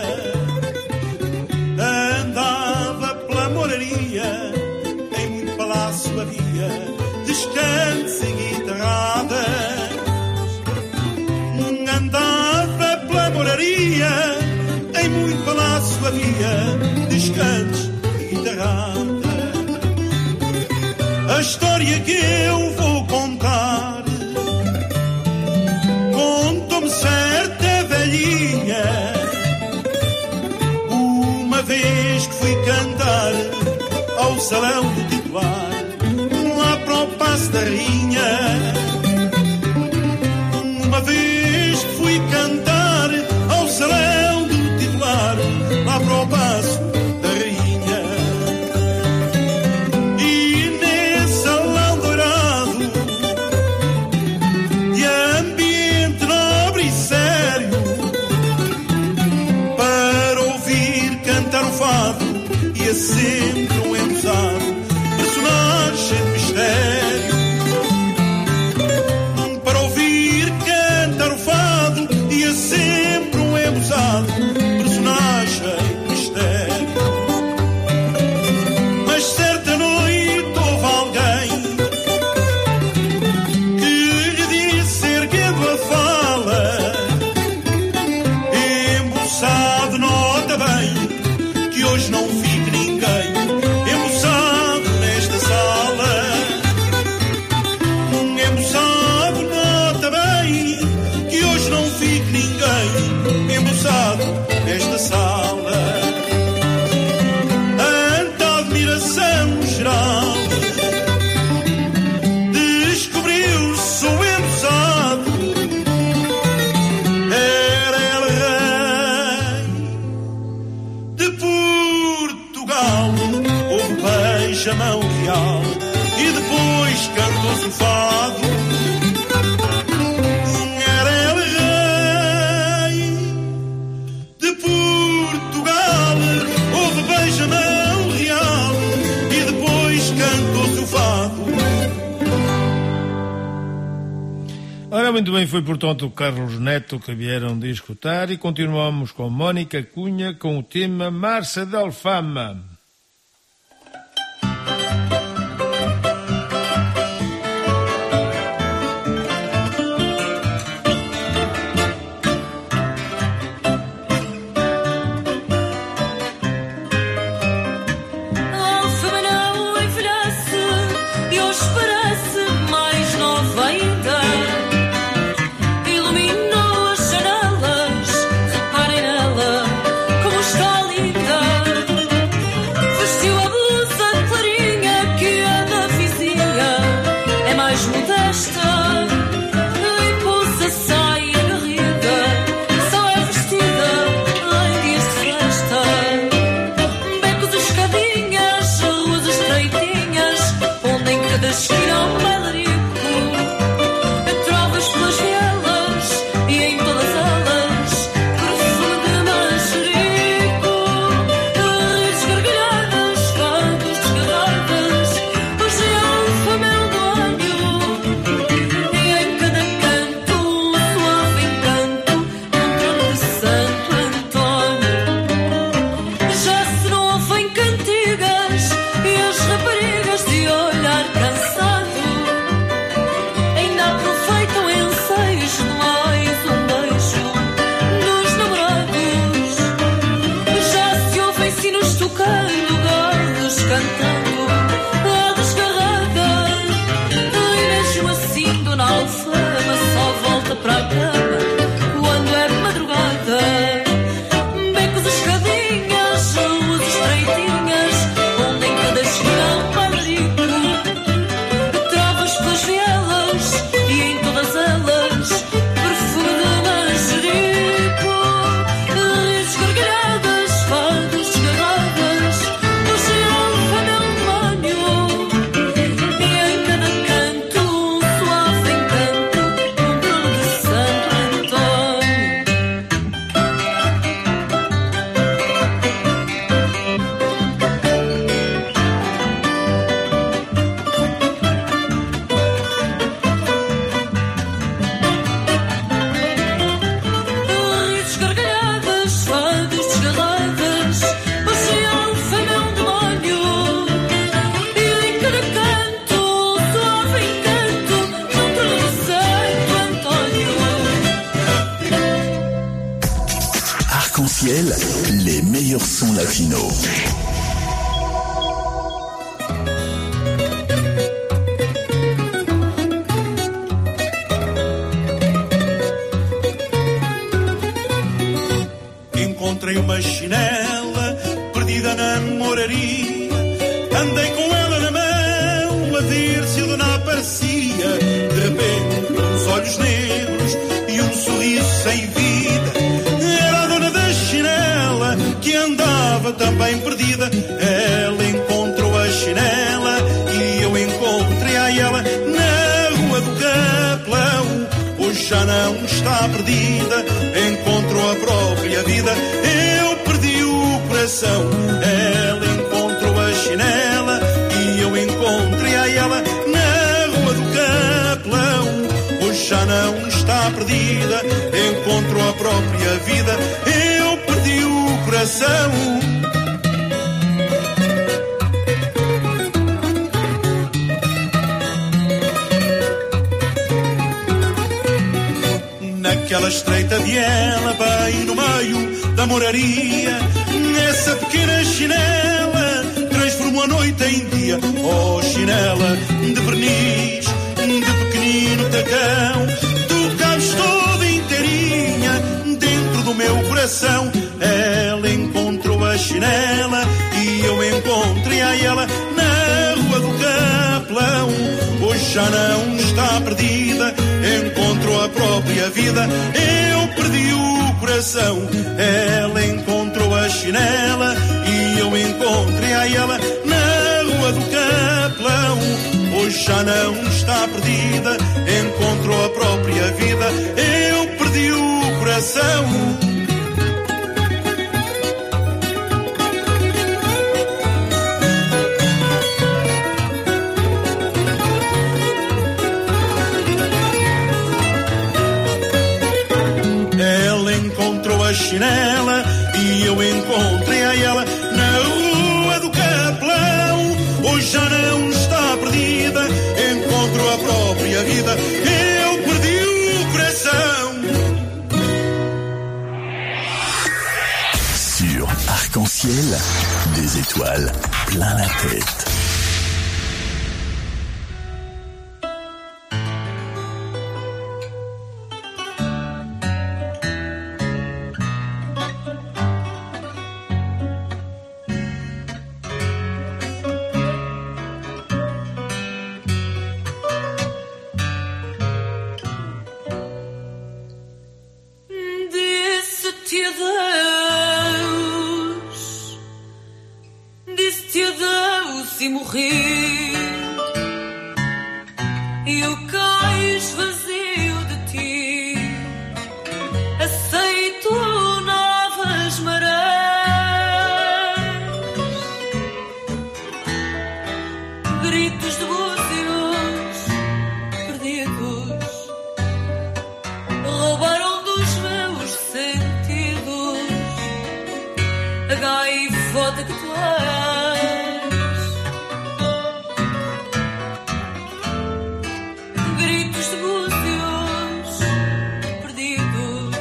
andava pela moraria, em muito palácio havia descanso e guitarrada. Andava pela moraria, em muito palácio havia descanso e guitarrada. A história que eu vou contar contou-me certa velhinha, uma vez que fui cantar ao salão do titular, lá para o Passo da Rainha. Uma vez que fui cantar ao salão do titular, lá para o Passo da Rainha. E nesse salão dourado, de ambiente nobre e sério, para ouvir cantar um fado, ia sempre um embosado, personagem de mistério. beijamão real e depois cantou-se o fado. Era ele rei de Portugal, houve beijamão real e depois cantou-se o fado. Ora, muito bem, foi portanto o Carlos Neto que vieram de escutar e continuamos com Mónica Cunha com o tema Marcha da Alfama. Les meilleurs sons latinos. Encontrei uma chinela perdida na moraria, andei com ela na mão a ver se ela não aparecia. De repente, uns olhos negros e um sorriso sem vida. Era a dona da chinela que andava também perdida. Ela encontrou a chinela e eu encontrei a ela na rua do Capelão. Hoje já não está perdida, encontrou a própria vida. Eu perdi o coração. Ela encontrou a chinela e eu encontrei a ela na rua do Capelão. Hoje já não está perdida, encontrou a própria vida. Eu perdi o coração. Naquela estreita viela, bem no meio da moraria, nessa pequena chinela transformou a noite em dia. Oh, chinela de verniz, de pequenino tacão, tu cabes toda inteirinha dentro do meu coração. Ela encontrou a chinela e eu encontrei a ela na rua do Capelão. Hoje já não está perdida, encontrou a própria vida. Eu perdi o coração. Ela encontrou a chinela e eu encontrei a ela na rua rua do Capelão hoje já não está perdida, encontrou a própria vida, eu perdi o coração. Ela encontrou a chinela e eu encontrei a ela na rua do Capelão. Hoje já não está perdida, encontrou a própria vida, eu perdi o coração. Sur Arc-en-Ciel, des étoiles plein la tête. Disse-te adeus e morri, e o cais vazio de ti aceito novas marés, gritos de búzios perdidos roubaram dos meus sentidos a gaivota que tu és. Gritos de búzios perdidos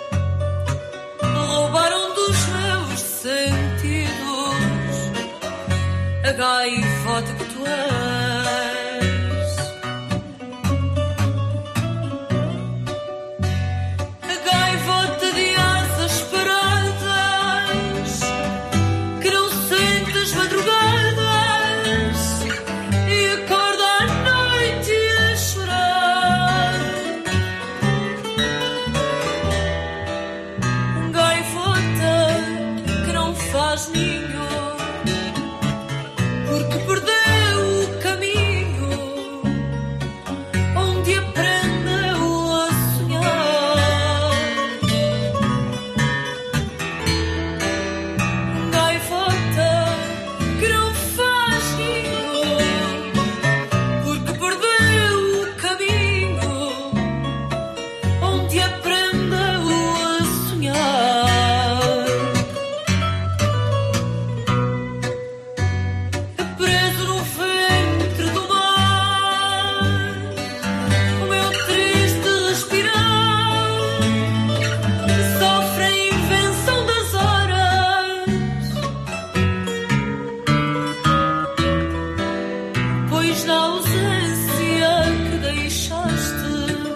roubaram dos meus sentidos a gaivota que tu és. A gaivota de asas paradas que não sente as madrugadas e acorda à noite a chorar. Gaivota que não faz ninho porque perdeu o caminho onde aprendeu a sonhar. Gaivota que não faz ninho porque perdeu o caminho onde aprendeu a sonhar. Preso no ventre do mar, o meu triste respirar sofre a invenção das horas, pois na ausência que deixaste,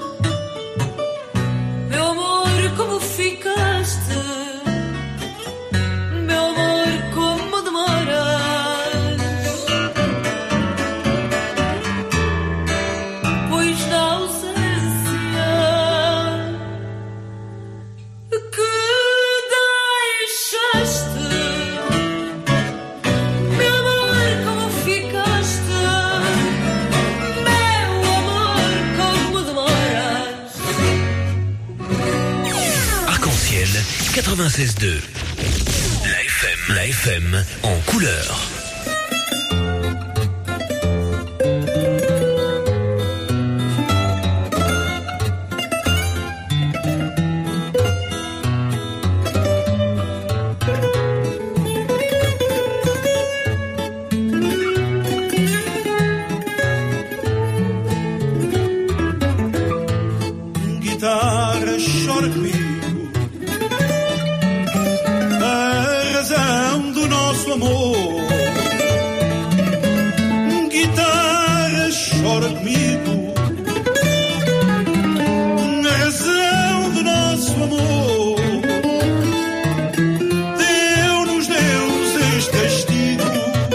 meu amor, como ficaste, meu amor, como demoras, pois na ausência que deixaste, meu amor, como ficaste, meu amor, como demoras. Arc-en-Ciel 96.2. La FM en couleur. Guitarra, chora comigo, a razão do nosso amor. Guitarra, chora comigo, a razão do nosso amor. Deu-nos Deus este castigo,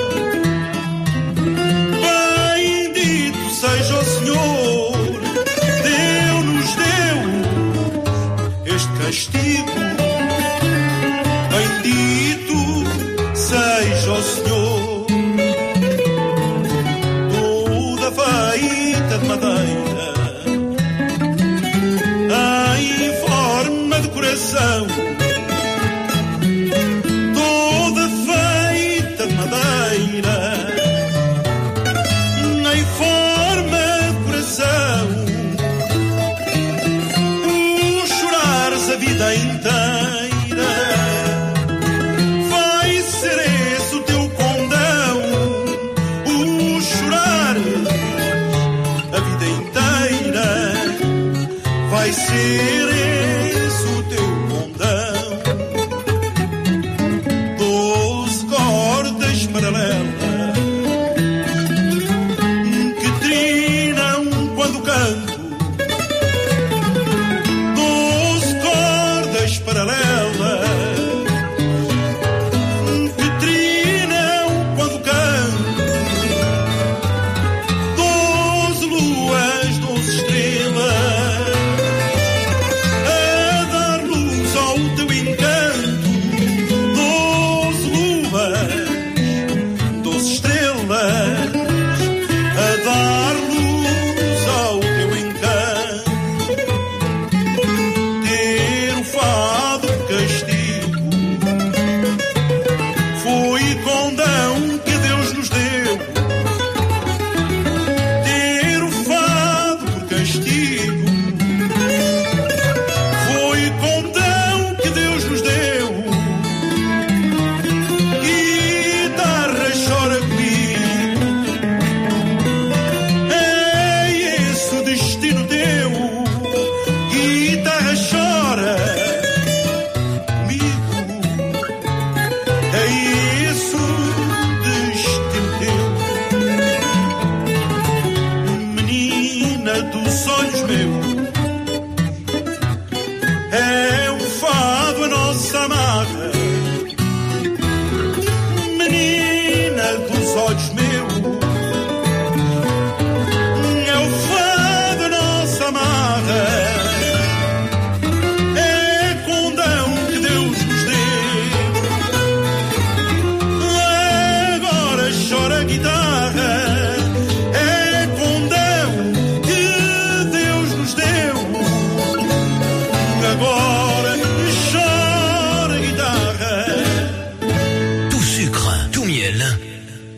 bendito seja o Senhor. Deu-nos Deus este castigo, bendito seja o Senhor.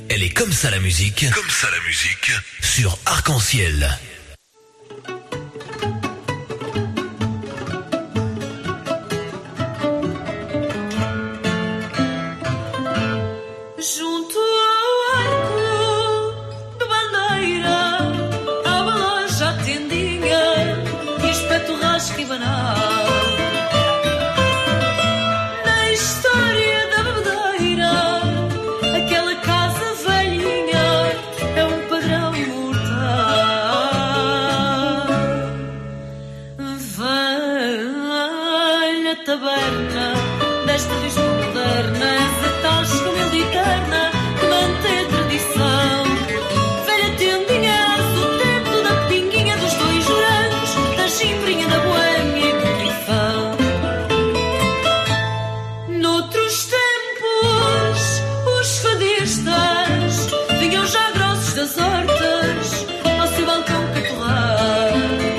Elle est comme ça la musique. Comme ça la musique. Sur Arc-en-Ciel. Junto ao arco de bandeira, à baloja, à tendinha e espeto, rasca e banal. Na história da bebedeira, aquela casa velhinha é um padrão imortal. Velha taberna desta Lisboa moderna, és a tasca humilde e eterna que mantém a tradição. Velha tendinha, és o templo da pinguinha dos dois juranos, da chimbrinha, da boêmia e do rifão. Noutros tempos, os fadistas vinham já grossos das hortas ao seu balcão catorrar.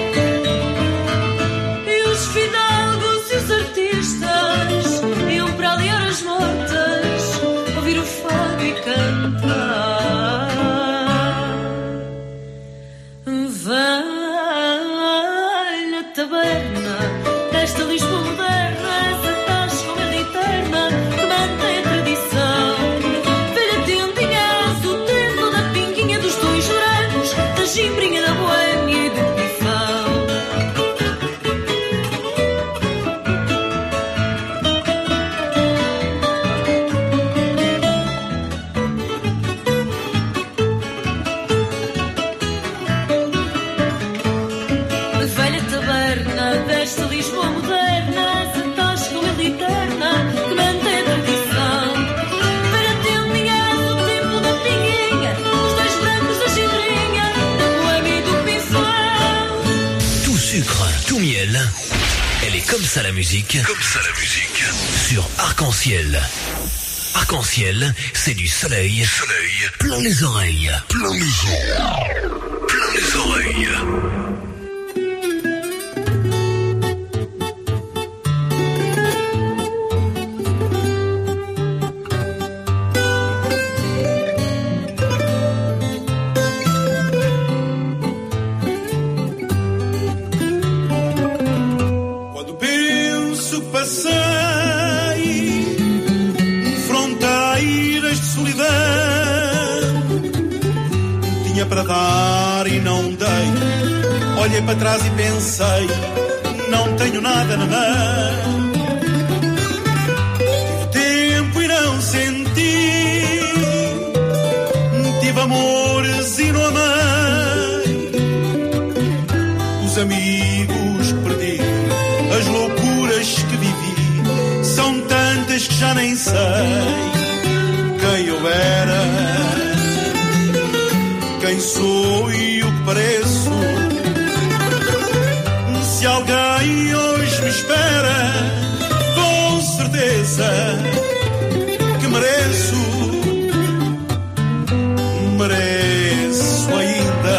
E os fidalgos e os artistas iam para ali horas mortas ouvir o fado e cantar. Velha taberna desta Lisboa moderna, és a tasca humilde e eterna que mantém a tradição. Velha tendinha, és o templo da pinguinha dos dois juranos, da gimbrinha, da boêmia e do pifão. Velha taberna desta Lisboa moderna, és a tasca humilde e eterna que mantém a tradição. Velha tendinha, és o templo da pinguinha, os dois brancos da gimbrinha, da boêmia e do pifão. Tout sucre, tout miel. Elle est comme ça la musique. Comme ça la musique. Sur Arc-en-Ciel. Arc-en-Ciel, c'est du soleil. Soleil. Plein les oreilles. Plein les oreilles. Plein les oreilles. Quando penso que passei fronteiras de solidão, tinha para dar e não dei. Olhei para trás e pensei, não tenho nada na mão. Tive tempo e não senti, tive amores e não amei. Os amigos que perdi, as loucuras que vivi, são tantas que já nem sei quem eu era, quem sou e o que pareço. Se alguém hoje me espera, com certeza que mereço ainda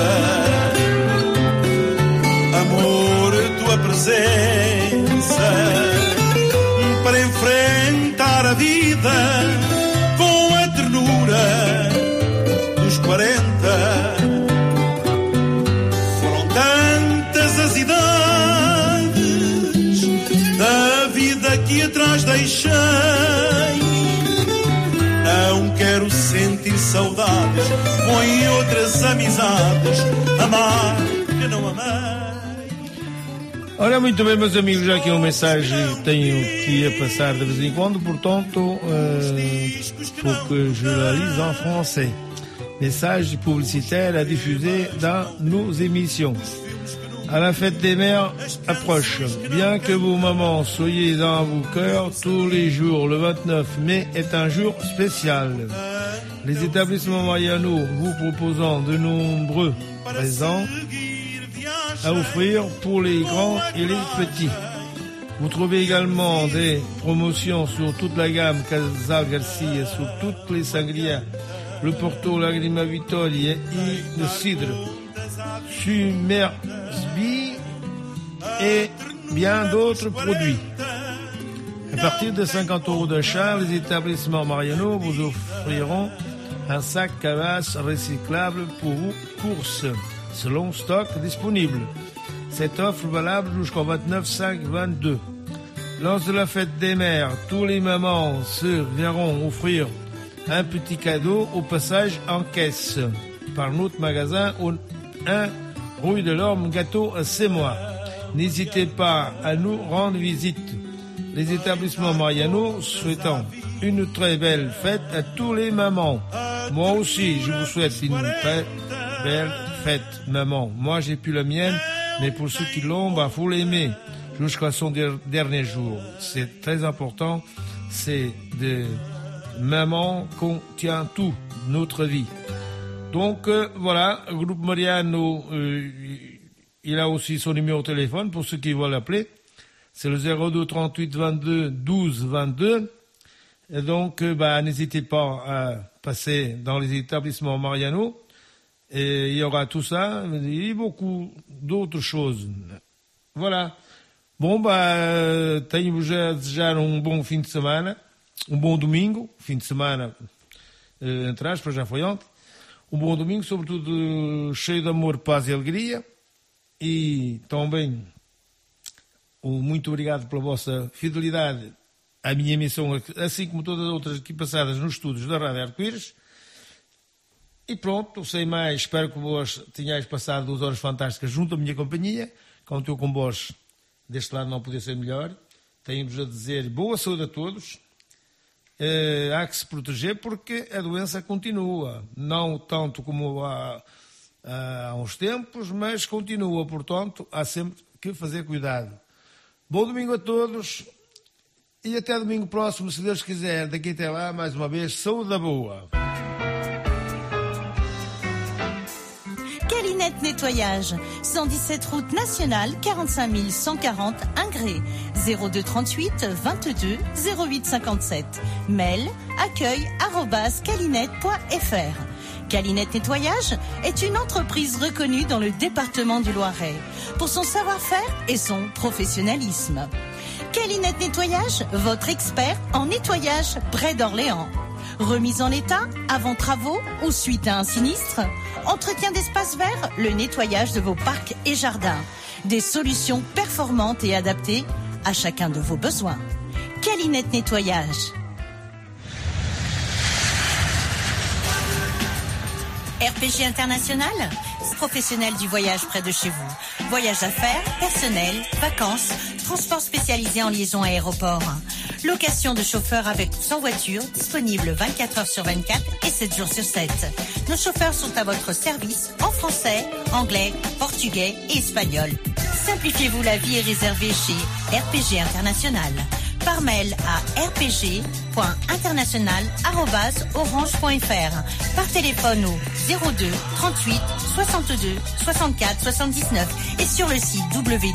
amor, tua presença para enfrentar a vida com a ternura dos 40. Foram tantas as idades da vida que atrás deixei. Não quero sentir saudades, põe outras amizades, amar que não amei. Ora, muito bem, meus amigos, já aqui uma mensagem tenho que ia passar de vez em quando, portanto, faut que je la lise en français. Message publicitaire à diffuser dans nos émissions. À la fête des mères approche. Bien que vos mamans soyez dans vos cœurs tous les jours, le 29 mai est un jour spécial. Les établissements Mariano vous proposant de nombreux présents à offrir pour les grands et les petits. Vous trouvez également des promotions sur toute la gamme Casal Garcia, sur toutes les sangrias, le Porto, Lagrima Vittoria et le cidre, Sumersby et bien d'autres produits. À partir de 50 € d'achat, les établissements Mariano vous offriront un sac cabas recyclable pour vos courses, selon stock disponible. Cette offre valable jusqu'au 29/5/22. Lors de la fête des mères, tous les mamans se verront offrir un petit cadeau au passage en caisse par notre magasin au 1 rue de l'Orme Gâteau à Sémois. N'hésitez pas à nous rendre visite. Les établissements Mariano souhaitant une très belle fête à tous les mamans. Moi aussi, je vous souhaite une très belle fête, maman. Moi, j'ai plus la mienne, mais pour ceux qui l'ont, faut l'aimer jusqu'à son dernier jour. C'est très important. C'est de maman qu'on tient tout, notre vie. Donc, voilà, le groupe Mariano, il a aussi son numéro de téléphone pour ceux qui veulent l'appeler. C'est le 02 38 22 12 22. Et donc, n'hésitez pas à passer dans les établissements Mariano. Et il y aura tout ça et beaucoup d'autres choses. Voilà. Bon, tenho já desejar bom fim de semana, bom domingo, fim de semana, entre aspas, já foi ontem. Bom domingo, sobretudo cheio de amor, paz e alegria. E também muito obrigado pela vossa fidelidade à minha emissão, assim como todas as outras aqui passadas nos estúdios da Rádio Arco-Íris. E pronto, sem mais, espero que vos tenhais passado 2 horas fantásticas junto à minha companhia. Conto eu com vós, deste lado não podia ser melhor. Tenho-vos a dizer boa saúde a todos. Há que se proteger porque a doença continua. Não tanto como há uns tempos, mas continua. Portanto, há sempre que fazer cuidado. Bom domingo a todos e até domingo próximo, se Deus quiser. Daqui até lá, mais uma vez, saúde da boa. Calinette Nettoyage, 117 route nationale, 45 140 Ingré, 02 38 22 08 57. Mail accueil@calinette.fr. Calinette Nettoyage est une entreprise reconnue dans le département du Loiret pour son savoir-faire et son professionnalisme. Calinette Nettoyage, votre expert en nettoyage près d'Orléans. Remise en état, avant travaux ou suite à un sinistre. Entretien d'espaces verts, le nettoyage de vos parcs et jardins. Des solutions performantes et adaptées à chacun de vos besoins. Calinette Nettoyage. RPG International, professionnel du voyage près de chez vous. Voyage d'affaires, personnel, vacances, transport spécialisé en liaison aéroport. Location de chauffeurs avec ou sans voiture, disponible 24 heures sur 24 et 7 jours sur 7. Nos chauffeurs sont à votre service en français, anglais, portugais et espagnol. Simplifiez-vous la vie et réservez chez RPG International. Par mail à rpg.international@orange.fr. Par téléphone au 02 38 62 64 79 et sur le site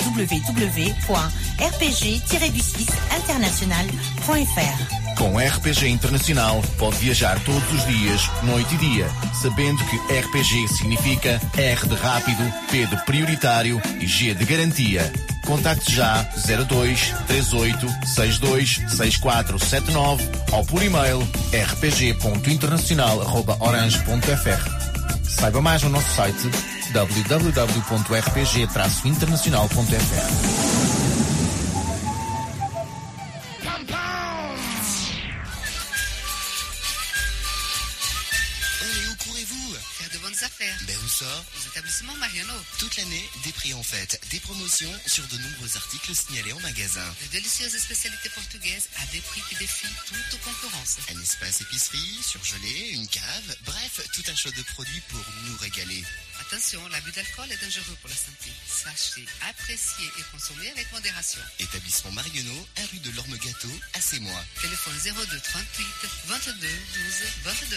www.rpg-international.fr. Com RPG Internacional pode viajar todos os dias, noite e dia, sabendo que RPG significa R de rápido, P de prioritário e G de garantia. Contacte já 02 38 62 6479 ou por e-mail rpg.internacional@orange.fr. Saiba mais no nosso site www.rpg-internacional.fr. Aux établissements Mariano. Toute l'année, des prix en fête, des promotions sur de nombreux articles signalés en magasin. De délicieuses spécialités portugaises à des prix qui défient toute concurrence. Un espace épicerie, surgelé, une cave, bref, tout un choix de produits pour nous régaler. Attention, l'abus d'alcool est dangereux pour la santé. Sachez apprécier et consommer avec modération. Établissement Mariano, 1 rue de l'Orme Gâteau, à Sémois. Téléphone 02 38 22 12 22.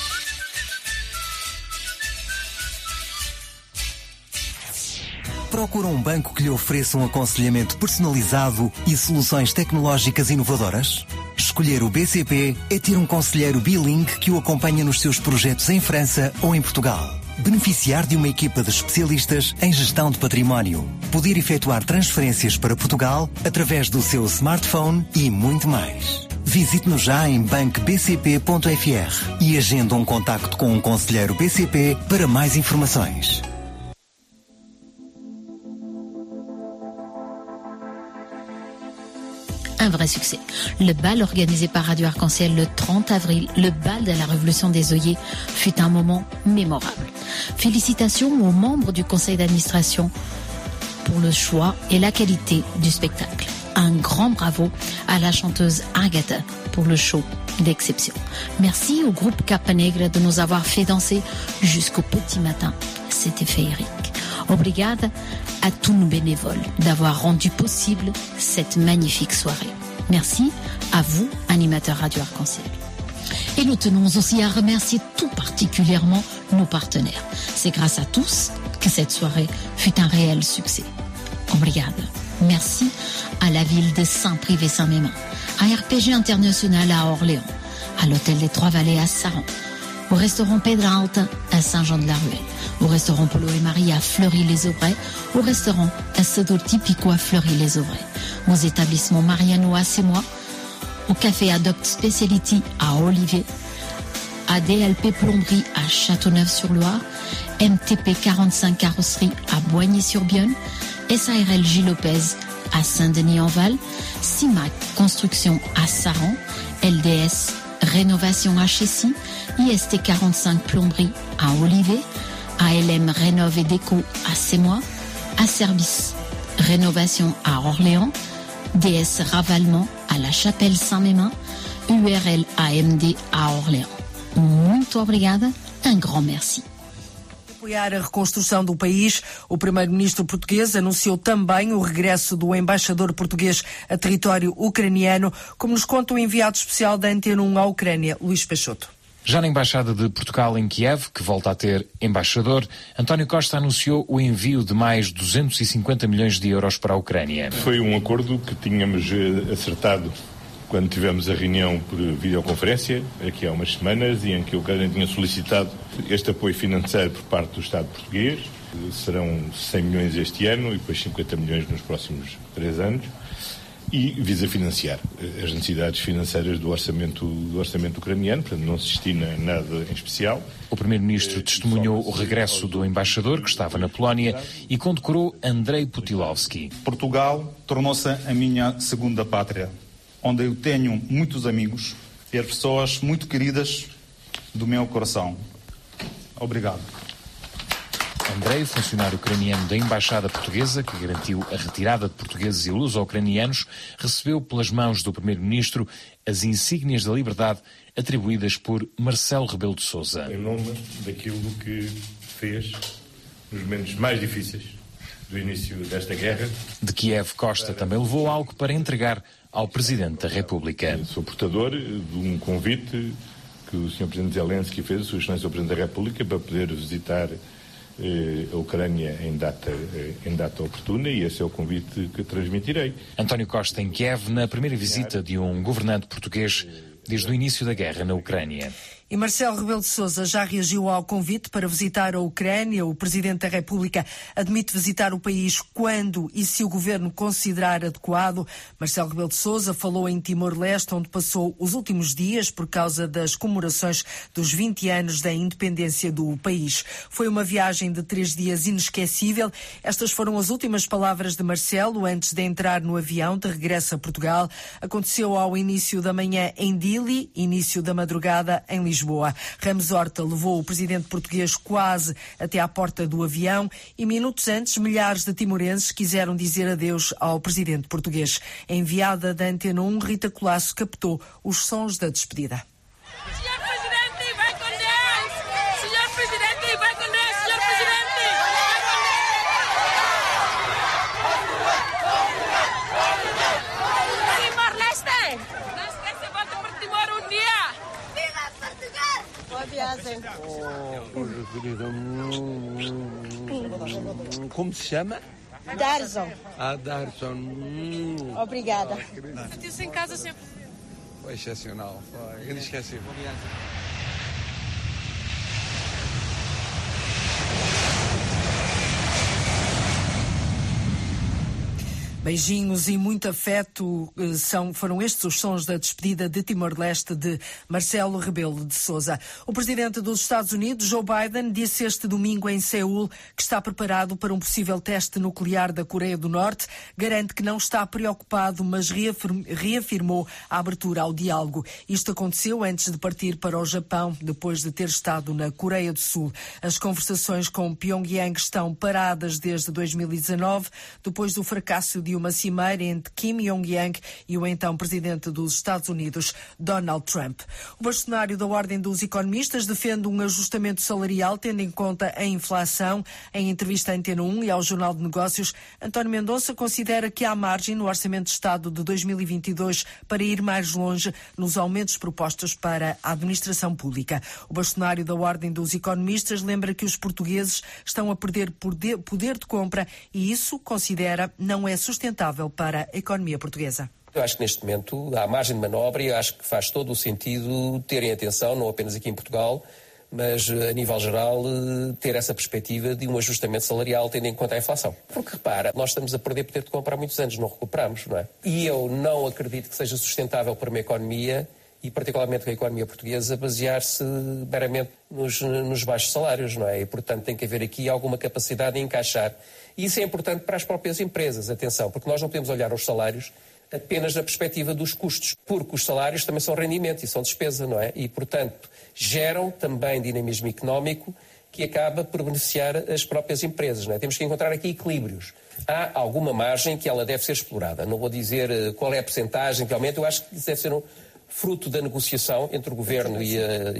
Procura um banco que lhe ofereça um aconselhamento personalizado e soluções tecnológicas inovadoras? Escolher o BCP é ter um conselheiro bilingue que o acompanha nos seus projetos em França ou em Portugal. Beneficiar de uma equipa de especialistas em gestão de património. Poder efetuar transferências para Portugal através do seu smartphone e muito mais. Visite-nos já em bancobcp.fr e agende um contacto com um conselheiro BCP para mais informações. Un vrai succès. Le bal organisé par Radio Arc-en-Ciel le 30 avril, le bal de la Révolution des œillets, fut un moment mémorable. Félicitations aux membres du conseil d'administration pour le choix et la qualité du spectacle. Un grand bravo à la chanteuse Agatha pour le show d'exception. Merci au groupe Capa Negra de nous avoir fait danser jusqu'au petit matin. C'était féerique. Obrigada à tous nos bénévoles d'avoir rendu possible cette magnifique soirée. Merci à vous, animateurs Radio Arc-en-Ciel. Et nous tenons aussi à remercier tout particulièrement nos partenaires. C'est grâce à tous que cette soirée fut un réel succès. Obrigada. Merci à la ville de Saint-Privé-Saint-Mémin, à RPG International à Orléans, à l'hôtel des Trois-Vallées à Saran, au restaurant Pedralta à Saint-Jean-de-la-Ruelle, au restaurant Polo et Marie à Fleury-les-Aubrais, au restaurant Assador Tipico à Fleury-les-Aubrais, aux établissements Mariano à Sémois, au café Adopt Speciality à Olivier, à DLP Plomberie à Châteauneuf-sur-Loire, MTP 45 Carrosserie à Boigny-sur-Bienne, SARL J. Lopez à Saint-Denis-en-Val, CIMAC Construction à Saran, LDS Rénovation à Chessy, IST 45 Plomberie à Olivet, ALM Rénov et Déco à Sémois, Asservice Rénovation à Orléans, DS Ravalement à la Chapelle Saint-Mémin, URL AMD à Orléans. Muito obrigada, un grand merci. Apoiar a reconstrução do país, o primeiro-ministro português anunciou também o regresso do embaixador português a território ucraniano, como nos conta o enviado especial da Antena 1 à Ucrânia, Luís Peixoto. Já na Embaixada de Portugal em Kiev, que volta a ter embaixador, António Costa anunciou o envio de mais 250 milhões de euros para a Ucrânia. Foi um acordo que tínhamos acertado quando tivemos a reunião por videoconferência, aqui há umas semanas, e em que a Ucrânia tinha solicitado este apoio financeiro por parte do Estado português. Serão 100 milhões este ano e depois 50 milhões nos próximos 3 anos. E visa financiar as necessidades financeiras do orçamento ucraniano, portanto não se destina nada em especial. O primeiro-ministro testemunhou o regresso do embaixador, que estava na Polónia, e condecorou Andrei Putilowski. Portugal tornou-se a minha segunda pátria, onde eu tenho muitos amigos e as pessoas muito queridas do meu coração. Obrigado. Andrei, funcionário ucraniano da Embaixada Portuguesa, que garantiu a retirada de portugueses e luso-ucranianos, recebeu pelas mãos do primeiro-ministro as insígnias da liberdade atribuídas por Marcelo Rebelo de Sousa. Em nome daquilo que fez nos momentos mais difíceis do início desta guerra. De Kiev, Costa também levou algo para entregar ao Presidente da República. Sou portador de um convite que o Sr. Presidente Zelensky fez, a Sua Excelência o Presidente da República, para poder visitar a Ucrânia em data oportuna, e esse é o convite que transmitirei. António Costa em Kiev, na primeira visita de um governante português desde o início da guerra na Ucrânia. E Marcelo Rebelo de Sousa já reagiu ao convite para visitar a Ucrânia. O Presidente da República admite visitar o país quando e se o Governo considerar adequado. Marcelo Rebelo de Sousa falou em Timor-Leste, onde passou os últimos dias por causa das comemorações dos 20 anos da independência do país. Foi uma viagem de 3 dias inesquecível. Estas foram as últimas palavras de Marcelo antes de entrar no avião de regresso a Portugal. Aconteceu ao início da manhã em Dili, início da madrugada em Lisboa. Ramos Horta levou o presidente português quase até à porta do avião e minutos antes milhares de timorenses quiseram dizer adeus ao presidente português. A enviada da Antena 1, Rita Colasso, captou os sons da despedida. Senhor Presidente, vai com Deus! Senhor Presidente, vai com Deus! Senhor Presidente, vai com Deus! Timor-Leste! Não esqueça, volta para Timor um dia! Viva Portugal! Boa viagem! Como se chama? Darson. Darson. Obrigada. Sentiu-se em casa, senhor? Foi excepcional, foi inesquecível. Beijinhos e muito afeto foram estes os sons da despedida de Timor-Leste de Marcelo Rebelo de Sousa. O presidente dos Estados Unidos, Joe Biden, disse este domingo em Seul que está preparado para um possível teste nuclear da Coreia do Norte. Garante que não está preocupado, mas reafirmou a abertura ao diálogo. Isto aconteceu antes de partir para o Japão, depois de ter estado na Coreia do Sul. As conversações com Pyongyang estão paradas desde 2019, depois do fracasso de uma cimeira entre Kim Jong-un e o então presidente dos Estados Unidos, Donald Trump. O bastonário da Ordem dos Economistas defende um ajustamento salarial tendo em conta a inflação. Em entrevista à Antena 1 e ao Jornal de Negócios, António Mendonça considera que há margem no Orçamento de Estado de 2022 para ir mais longe nos aumentos propostos para a administração pública. O bastonário da Ordem dos Economistas lembra que os portugueses estão a perder poder de compra e isso, considera, não é sustentável para a economia portuguesa. Eu acho que neste momento há margem de manobra e acho que faz todo o sentido terem atenção, não apenas aqui em Portugal, mas a nível geral ter essa perspectiva de um ajustamento salarial tendo em conta a inflação. Porque repara, nós estamos a perder poder de compra há muitos anos, não recuperamos, não é? E eu não acredito que seja sustentável para uma economia e particularmente com a economia portuguesa basear-se meramente nos baixos salários, não é? E portanto tem que haver aqui alguma capacidade de encaixar. E isso é importante para as próprias empresas, atenção, porque nós não podemos olhar os salários apenas na perspectiva dos custos, porque os salários também são rendimento e são despesa, não é? E, portanto, geram também dinamismo económico que acaba por beneficiar as próprias empresas, não é? Temos que encontrar aqui equilíbrios. Há alguma margem que ela deve ser explorada. Não vou dizer qual é a percentagem que aumenta, eu acho que isso deve ser fruto da negociação entre o Governo e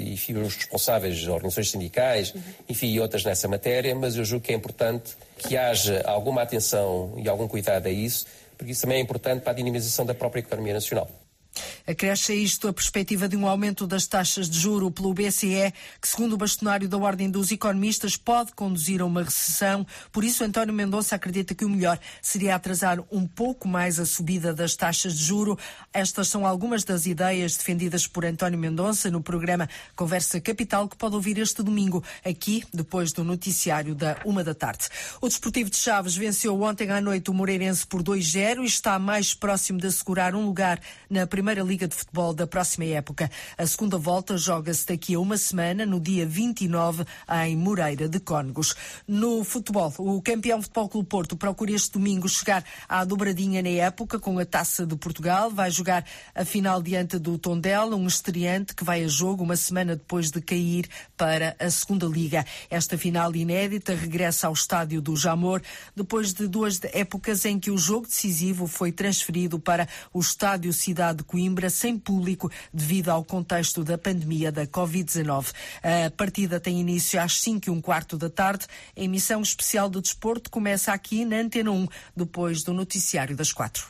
os responsáveis, as organizações sindicais, enfim, e outras nessa matéria, mas eu julgo que é importante que haja alguma atenção e algum cuidado a isso, porque isso também é importante para a dinamização da própria economia nacional. Acresce a isto a perspectiva de um aumento das taxas de juro pelo BCE, que, segundo o bastonário da Ordem dos Economistas, pode conduzir a uma recessão. Por isso, António Mendonça acredita que o melhor seria atrasar um pouco mais a subida das taxas de juro. Estas são algumas das ideias defendidas por António Mendonça no programa Conversa Capital, que pode ouvir este domingo, aqui, depois do noticiário da 13h. O Desportivo de Chaves venceu ontem à noite o Moreirense por 2-0 e está mais próximo de assegurar um lugar na Primeira Liga de Futebol da próxima época. A segunda volta joga-se daqui a uma semana, no dia 29, em Moreira de Cónegos. No futebol, o campeão Futebol Clube Porto procura este domingo chegar à dobradinha na época com a Taça de Portugal. Vai jogar a final diante do Tondela, um estreante que vai a jogo uma semana depois de cair para a segunda Liga. Esta final inédita regressa ao estádio do Jamor, depois de 2 épocas em que o jogo decisivo foi transferido para o estádio Cidade de Coimbra, sem público, devido ao contexto da pandemia da Covid-19. A partida tem início às 5:15 da tarde. A emissão especial do desporto começa aqui na Antena 1, depois do noticiário das 4.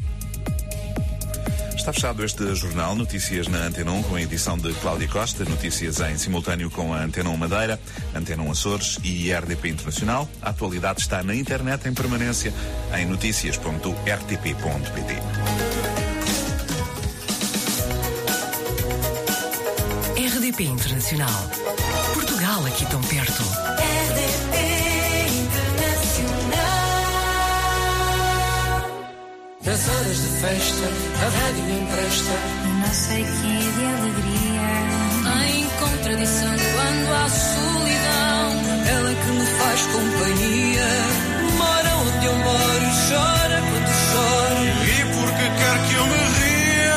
Está fechado este jornal, notícias na Antena 1 com a edição de Cláudia Costa, notícias em simultâneo com a Antena 1 Madeira, Antena 1 Açores e RDP Internacional. A atualidade está na internet em permanência em noticias.rtp.pt. RDP Internacional. Portugal aqui tão perto. RDP Internacional. Nas horas de festa, a rádio empresta não sei que de alegria. Em contradição quando há solidão, ela que me faz companhia. Mora onde eu moro e chora quando choro. E ri porque quer que eu me ria.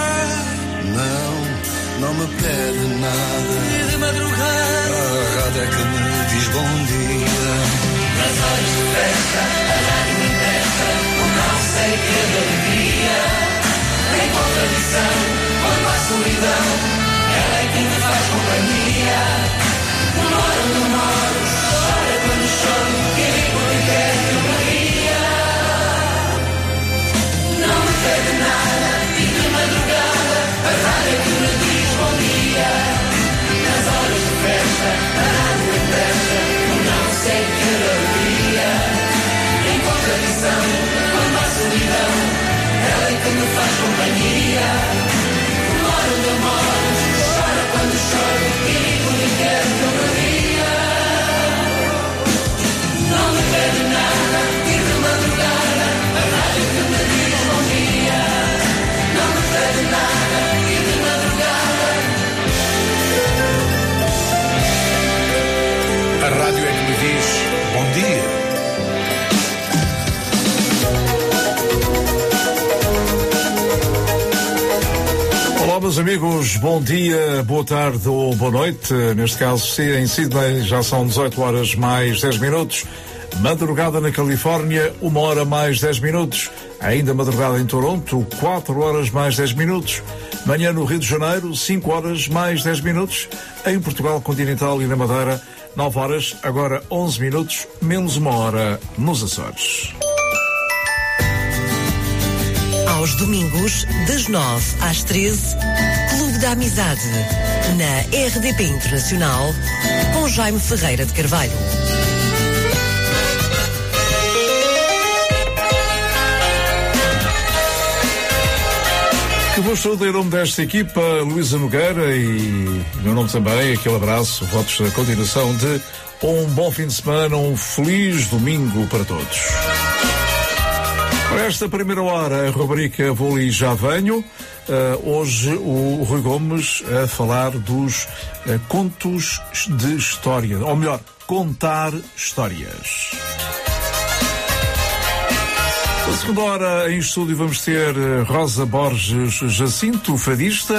Não me pede nada. E de madrugada a rádio é que me diz bom dia. Nas horas de festa, a rádio empresta não sei que de alegria. Em contradição, quando há solidão, ela é que me faz companhia. Moro onde eu moro, chora quando choro. E ri porque quer que eu me ria. Não me pede nada e de madrugada a rádio é que me diz bom dia. Nas horas de festa, a rádio empresta não sei que alegria. Em contradição, quando há solidão, ela é que me faz companhia. lhe diz bom dia. Olá, meus amigos, bom dia, boa tarde ou boa noite. Neste caso, em Sydney já são 18 horas mais 10 minutos. Madrugada na Califórnia, 1 hora mais 10 minutos. Ainda madrugada em Toronto, 4 horas mais 10 minutos. Manhã no Rio de Janeiro, 5 horas mais 10 minutos. Em Portugal Continental e na Madeira, 9 horas, agora 11 minutos, menos 1 hora nos Açores. Aos domingos, das 9 às 13, Clube da Amizade, na RDP Internacional, com Jaime Ferreira de Carvalho. Que vos saúde em nome desta equipa, Luísa Nogueira, e meu nome também, aquele abraço, votos da continuação de um bom fim de semana, um feliz domingo para todos. Para esta primeira hora, a rubrica Vou e Já Venho. Hoje o Rui Gomes a falar dos contos de história, ou melhor, contar histórias. Na segunda hora, em estúdio, vamos ter Rosa Borges Jacinto, fadista.